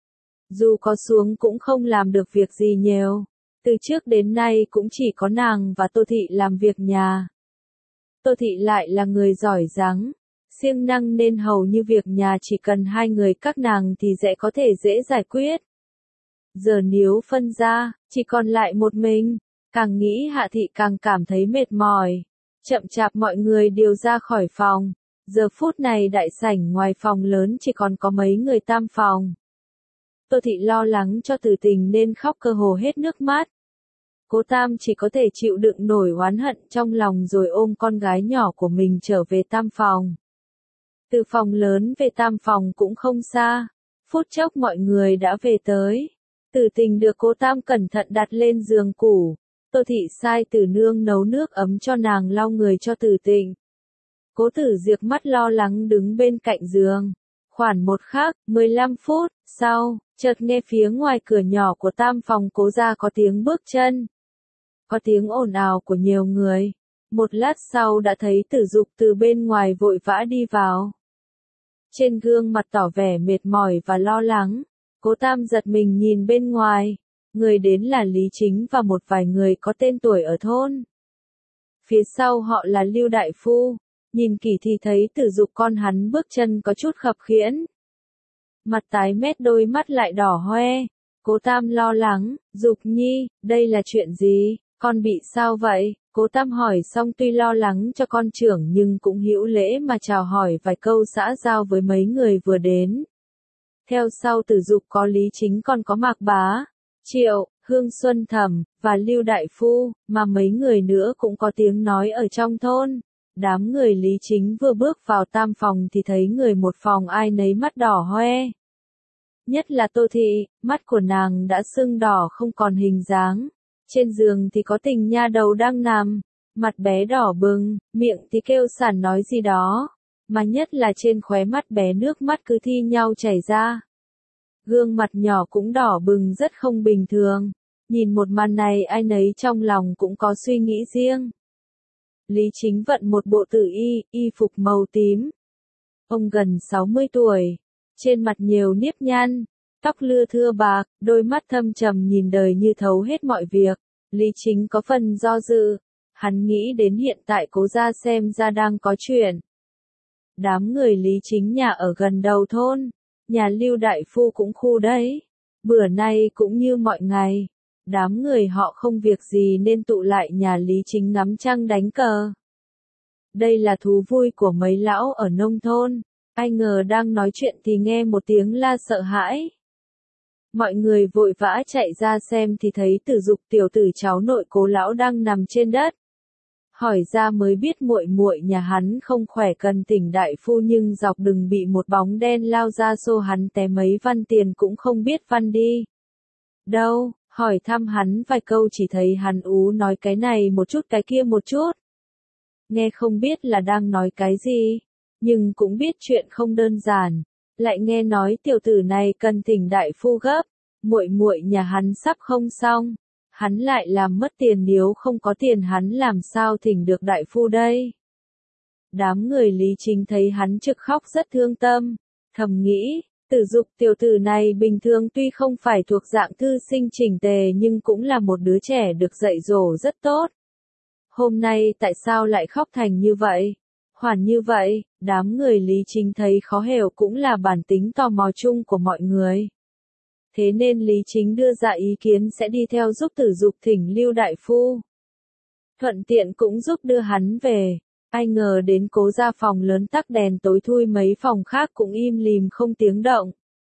Dù có xuống cũng không làm được việc gì nhiều. Từ trước đến nay cũng chỉ có nàng và Tô Thị làm việc nhà. Tô Thị lại là người giỏi giắng, siêng năng nên hầu như việc nhà chỉ cần hai người các nàng thì sẽ có thể dễ giải quyết. Giờ nếu phân ra, chỉ còn lại một mình, càng nghĩ Hạ Thị càng cảm thấy mệt mỏi. Chậm chạp mọi người đều ra khỏi phòng. Giờ phút này đại sảnh ngoài phòng lớn chỉ còn có mấy người tam phòng. Tô Thị lo lắng cho Tử Tình nên khóc cơ hồ hết nước mắt. Cố Tam chỉ có thể chịu đựng nổi oán hận trong lòng rồi ôm con gái nhỏ của mình trở về tam phòng. Từ phòng lớn về tam phòng cũng không xa. Phút chốc mọi người đã về tới. Tử Tình được Cố Tam cẩn thận đặt lên giường cũ. Tô Thị sai Tử Nương nấu nước ấm cho nàng lau người cho Tử Tình. Cố Tử Diệp mắt lo lắng đứng bên cạnh giường. Khoảng một khắc, mười lăm phút sau, chợt nghe phía ngoài cửa nhỏ của tam phòng Cố gia có tiếng bước chân. Có tiếng ồn ào của nhiều người. Một lát sau đã thấy Tử Dục từ bên ngoài vội vã đi vào. Trên gương mặt tỏ vẻ mệt mỏi và lo lắng. Cố Tam giật mình nhìn bên ngoài. Người đến là Lý Chính và một vài người có tên tuổi ở thôn. Phía sau họ là Lưu Đại Phu. Nhìn kỹ thì thấy Tử Dục con hắn bước chân có chút khập khiễng. Mặt tái mét đôi mắt lại đỏ hoe. Cố Tam lo lắng, Dục Nhi, đây là chuyện gì, con bị sao vậy? Cố Tam hỏi xong tuy lo lắng cho con trưởng nhưng cũng hữu lễ mà chào hỏi vài câu xã giao với mấy người vừa đến. Theo sau Tử Dục có Lý Chính còn có Mạc Bá, Triệu, Hương Xuân Thẩm, và Lưu Đại Phu, mà mấy người nữa cũng có tiếng nói ở trong thôn. Đám người Lý Chính vừa bước vào tam phòng thì thấy người một phòng ai nấy mắt đỏ hoe. Nhất là Tô Thị, mắt của nàng đã sưng đỏ không còn hình dáng. Trên giường thì có Tình nha đầu đang nằm, mặt bé đỏ bừng, miệng thì kêu sản nói gì đó. Mà nhất là trên khóe mắt bé nước mắt cứ thi nhau chảy ra. Gương mặt nhỏ cũng đỏ bừng rất không bình thường. Nhìn một màn này ai nấy trong lòng cũng có suy nghĩ riêng. Lý Chính vận một bộ tử y, y phục màu tím. Ông gần sáu mươi tuổi, trên mặt nhiều nếp nhăn, tóc lưa thưa bạc, đôi mắt thâm trầm nhìn đời như thấu hết mọi việc. Lý Chính có phần do dự, hắn nghĩ đến hiện tại Cố gia xem ra đang có chuyện. Đám người Lý Chính nhà ở gần đầu thôn, nhà Lưu Đại Phu cũng khu đấy. Bữa nay cũng như mọi ngày. Đám người họ không việc gì nên tụ lại nhà Lý Chính ngắm trăng đánh cờ. Đây là thú vui của mấy lão ở nông thôn. Ai ngờ đang nói chuyện thì nghe một tiếng la sợ hãi. Mọi người vội vã chạy ra xem thì thấy Tử Dục tiểu tử cháu nội Cố lão đang nằm trên đất. Hỏi ra mới biết muội muội nhà hắn không khỏe cần Tỉnh đại phu nhưng dọc đường bị một bóng đen lao ra xô hắn té mấy văn tiền cũng không biết văn đi đâu. Hỏi thăm hắn vài câu chỉ thấy hắn ú nói cái này một chút cái kia một chút. Nghe không biết là đang nói cái gì, nhưng cũng biết chuyện không đơn giản. Lại nghe nói tiểu tử này cần Tỉnh đại phu gấp, muội muội nhà hắn sắp không xong. Hắn lại làm mất tiền nếu không có tiền hắn làm sao thỉnh được đại phu đây. Đám người Lý Chính thấy hắn trực khóc rất thương tâm, thầm nghĩ, Tử Dục tiểu tử này bình thường tuy không phải thuộc dạng thư sinh chỉnh tề nhưng cũng là một đứa trẻ được dạy dỗ rất tốt. Hôm nay tại sao lại khóc thành như vậy? Hoàn như vậy, đám người Lý Chính thấy khó hiểu cũng là bản tính tò mò chung của mọi người. Thế nên Lý Chính đưa ra ý kiến sẽ đi theo giúp Tử Dục thỉnh Lưu Đại Phu. Thuận tiện cũng giúp đưa hắn về. Ai ngờ đến Cố gia phòng lớn tắt đèn tối thui, mấy phòng khác cũng im lìm không tiếng động.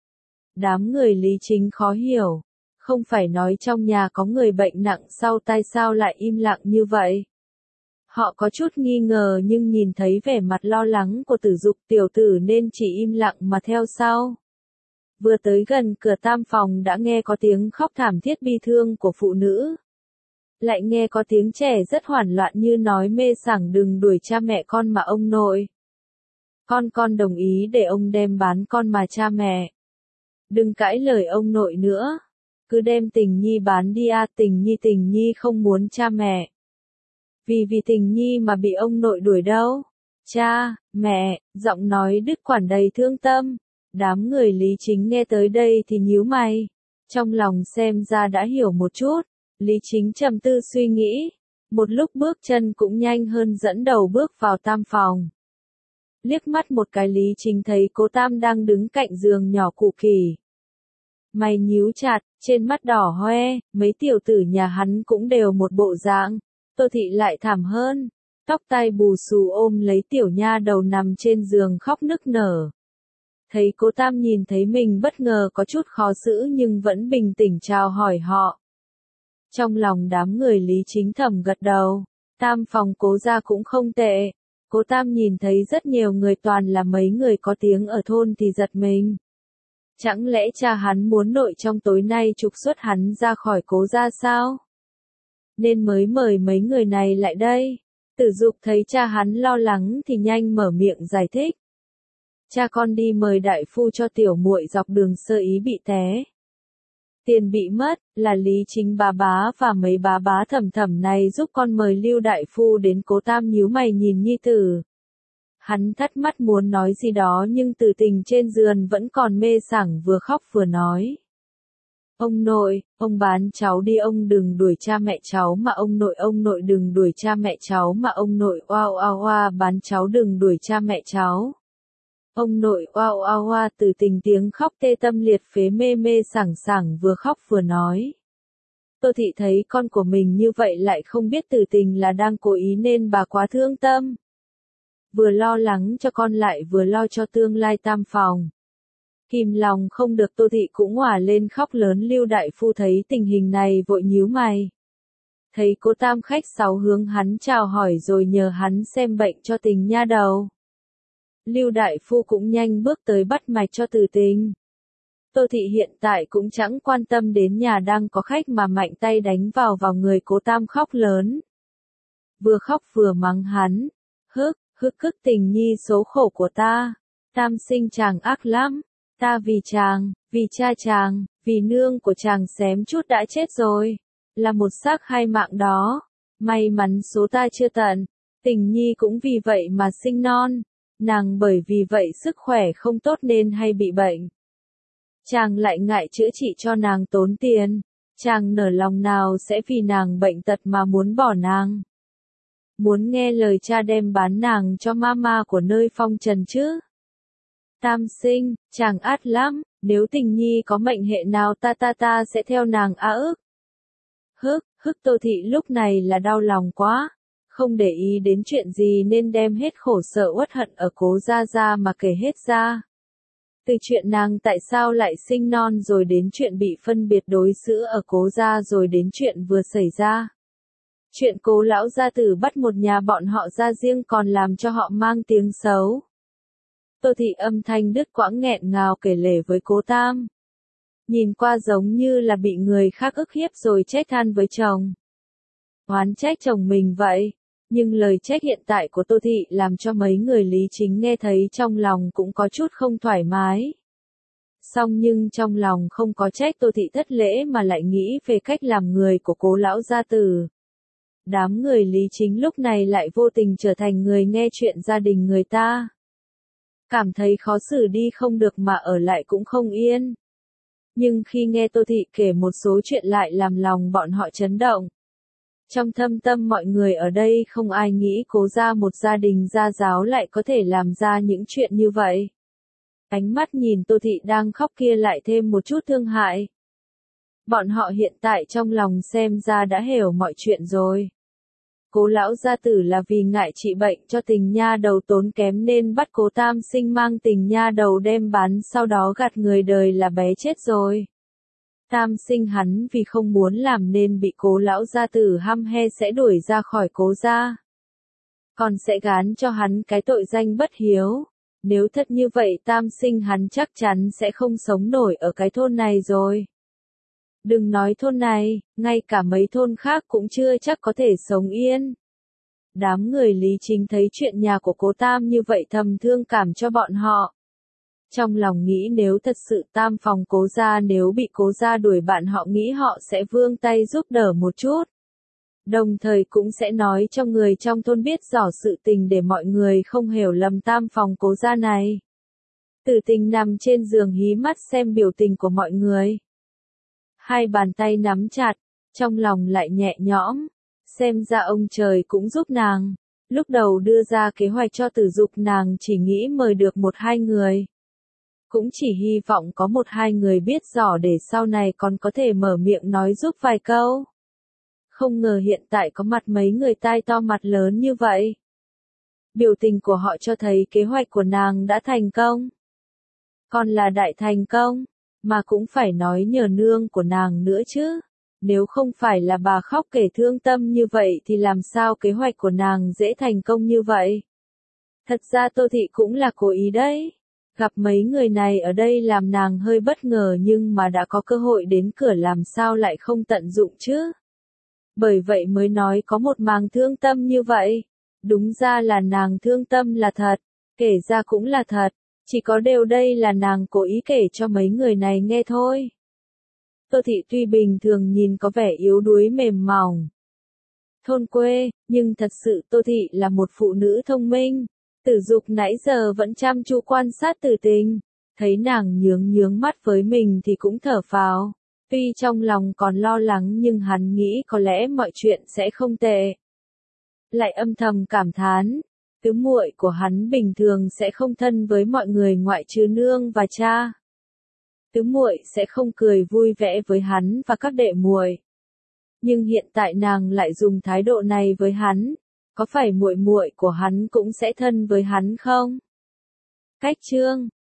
Đám người Lý Chính khó hiểu. Không phải nói trong nhà có người bệnh nặng sau tai sao lại im lặng như vậy? Họ có chút nghi ngờ nhưng nhìn thấy vẻ mặt lo lắng của Tử Dục tiểu tử nên chỉ im lặng mà theo sau. Vừa tới gần cửa tam phòng đã nghe có tiếng khóc thảm thiết bi thương của phụ nữ. Lại nghe có tiếng trẻ rất hoảng loạn như nói mê sảng đừng đuổi cha mẹ con mà ông nội. Con con đồng ý để ông đem bán con mà cha mẹ. Đừng cãi lời ông nội nữa. Cứ đem Tình Nhi bán đi à, Tình Nhi Tình Nhi không muốn cha mẹ. Vì vì Tình Nhi mà bị ông nội đuổi đâu. Cha, mẹ, giọng nói đứt quãng đầy thương tâm. Đám người Lý Chính nghe tới đây thì nhíu mày. Trong lòng xem ra đã hiểu một chút. Lý Chính trầm tư suy nghĩ. Một lúc bước chân cũng nhanh hơn dẫn đầu bước vào tam phòng. Liếc mắt một cái Lý Chính thấy Cố Tam đang đứng cạnh giường nhỏ cụ kỷ. Mày nhíu chặt, trên mắt đỏ hoe, mấy tiểu tử nhà hắn cũng đều một bộ dạng. Tô Thị lại thảm hơn. Tóc tai bù xù ôm lấy tiểu nha đầu nằm trên giường khóc nức nở. Thấy Cố Tam nhìn thấy mình bất ngờ có chút khó xử nhưng vẫn bình tĩnh chào hỏi họ. Trong lòng đám người Lý Chính thầm gật đầu. Tam phòng Cố gia cũng không tệ. Cố Tam nhìn thấy rất nhiều người toàn là mấy người có tiếng ở thôn thì giật mình. Chẳng lẽ cha hắn muốn nội trong tối nay trục xuất hắn ra khỏi Cố gia sao? Nên mới mời mấy người này lại đây. Tử Dục thấy cha hắn lo lắng thì nhanh mở miệng giải thích. Cha con đi mời đại phu cho tiểu muội dọc đường sơ ý bị té. Tiền bị mất, là Lý Chính bá bá và mấy bá bá thầm thầm này giúp con mời Lưu đại phu đến. Cố Tam nhíu mày nhìn nhi tử. Hắn thắt mắt muốn nói gì đó nhưng Tử Tình trên giường vẫn còn mê sảng vừa khóc vừa nói. Ông nội, ông bán cháu đi, ông đừng đuổi cha mẹ cháu mà ông nội, ông nội đừng đuổi cha mẹ cháu mà ông nội, oa oa oa, bán cháu đừng đuổi cha mẹ cháu. Ông nội, oa oa oa, Tử Tình tiếng khóc tê tâm liệt phế mê mê sảng sảng vừa khóc vừa nói. Tô Thị thấy con của mình như vậy lại không biết Tử Tình là đang cố ý nên bà quá thương tâm. Vừa lo lắng cho con lại vừa lo cho tương lai tam phòng. Kìm lòng không được Tô Thị cũng òa lên khóc lớn. Lưu đại phu thấy tình hình này vội nhíu mày. Thấy Cố Tam khách sáo hướng hắn chào hỏi rồi nhờ hắn xem bệnh cho Tình nha đầu. Lưu đại phu cũng nhanh bước tới bắt mạch cho Tử Tình. Tô Thị hiện tại cũng chẳng quan tâm đến nhà đang có khách mà mạnh tay đánh vào vào người Cố Tam khóc lớn. Vừa khóc vừa mắng hắn. Hức, hức cức Tình Nhi số khổ của ta. Tam sinh chàng ác lắm. Ta vì chàng, vì cha chàng, vì nương của chàng xém chút đã chết rồi. Là một xác hai mạng đó. May mắn số ta chưa tận. Tình Nhi cũng vì vậy mà sinh non. Nàng bởi vì vậy sức khỏe không tốt nên hay bị bệnh. Chàng lại ngại chữa trị cho nàng tốn tiền. Chàng nở lòng nào sẽ vì nàng bệnh tật mà muốn bỏ nàng. Muốn nghe lời cha đem bán nàng cho mama của nơi phong trần chứ. Tam sinh, chàng át lắm, nếu Tình Nhi có mệnh hệ nào ta ta ta sẽ theo nàng á ức. Hức, hức Tô Thị lúc này là đau lòng quá, không để ý đến chuyện gì nên đem hết khổ sở uất hận ở Cố gia ra mà kể hết ra. Từ chuyện nàng tại sao lại sinh non rồi đến chuyện bị phân biệt đối xử ở Cố gia rồi đến chuyện vừa xảy ra. Chuyện Cố lão gia tử bắt một nhà bọn họ ra riêng còn làm cho họ mang tiếng xấu. Tô Thị âm thanh đứt quãng nghẹn ngào kể lể với Cố Tam. Nhìn qua giống như là bị người khác ức hiếp rồi trách than với chồng. Oán trách chồng mình vậy. Nhưng lời trách hiện tại của Tô Thị làm cho mấy người Lý Chính nghe thấy trong lòng cũng có chút không thoải mái. Song nhưng trong lòng không có trách Tô Thị thất lễ mà lại nghĩ về cách làm người của Cố lão gia tử. Đám người Lý Chính lúc này lại vô tình trở thành người nghe chuyện gia đình người ta. cảm thấy khó xử đi không được mà ở lại cũng không yên. Nhưng khi nghe Tô Thị kể một số chuyện lại làm lòng bọn họ chấn động. Trong thâm tâm mọi người ở đây không ai nghĩ Cố gia một gia đình gia giáo lại có thể làm ra những chuyện như vậy. Ánh mắt nhìn Tô Thị đang khóc kia lại thêm một chút thương hại. Bọn họ hiện tại trong lòng xem ra đã hiểu mọi chuyện rồi. Cố lão gia tử là vì ngại trị bệnh cho tình nha đầu tốn kém nên bắt Cố Tam Sinh mang tình nha đầu đem bán sau đó gạt người đời là bé chết rồi. Tam Sinh hắn vì không muốn làm nên bị Cố lão gia tử hăm he sẽ đuổi ra khỏi Cố gia. Còn sẽ gán cho hắn cái tội danh bất hiếu. Nếu thật như vậy Tam Sinh hắn chắc chắn sẽ không sống nổi ở cái thôn này rồi. Đừng nói thôn này, ngay cả mấy thôn khác cũng chưa chắc có thể sống yên. Đám người Lý Chính thấy chuyện nhà của Cố Tam như vậy thầm thương cảm cho bọn họ. Trong lòng nghĩ nếu thật sự Tam phòng Cố gia nếu bị Cố gia đuổi bạn họ nghĩ họ sẽ vươn tay giúp đỡ một chút. Đồng thời cũng sẽ nói cho người trong thôn biết rõ sự tình để mọi người không hiểu lầm Tam phòng Cố gia này. Tử Tình nằm trên giường hí mắt xem biểu tình của mọi người. Hai bàn tay nắm chặt, trong lòng lại nhẹ nhõm, xem ra ông trời cũng giúp nàng. Lúc đầu đưa ra kế hoạch cho Tử Dục nàng chỉ nghĩ mời được một hai người. Cũng chỉ hy vọng có một hai người biết rõ để sau này còn có thể mở miệng nói giúp vài câu. Không ngờ hiện tại có mặt mấy người tai to mặt lớn như vậy. Biểu tình của họ cho thấy kế hoạch của nàng đã thành công. Còn là đại thành công. Mà cũng phải nói nhờ nương của nàng nữa chứ. Nếu không phải là bà khóc kể thương tâm như vậy thì làm sao kế hoạch của nàng dễ thành công như vậy. Thật ra Tô Thị cũng là cố ý đấy. Gặp mấy người này ở đây làm nàng hơi bất ngờ nhưng mà đã có cơ hội đến cửa làm sao lại không tận dụng chứ. Bởi vậy mới nói có một màng thương tâm như vậy. Đúng ra là nàng thương tâm là thật, kể ra cũng là thật. Chỉ có điều đây là nàng cố ý kể cho mấy người này nghe thôi. Tô Thị tuy bình thường nhìn có vẻ yếu đuối mềm mỏng. Thôn quê, nhưng thật sự Tô Thị là một phụ nữ thông minh. Tử Dục nãy giờ vẫn chăm chú quan sát Tử Tình. Thấy nàng nhướng nhướng mắt với mình thì cũng thở phào. Tuy trong lòng còn lo lắng nhưng hắn nghĩ có lẽ mọi chuyện sẽ không tệ. Lại âm thầm cảm thán. Tứ muội của hắn bình thường sẽ không thân với mọi người ngoại trừ nương và cha. Tứ muội sẽ không cười vui vẻ với hắn và các đệ muội. Nhưng hiện tại nàng lại dùng thái độ này với hắn, có phải muội muội của hắn cũng sẽ thân với hắn không? Cách chương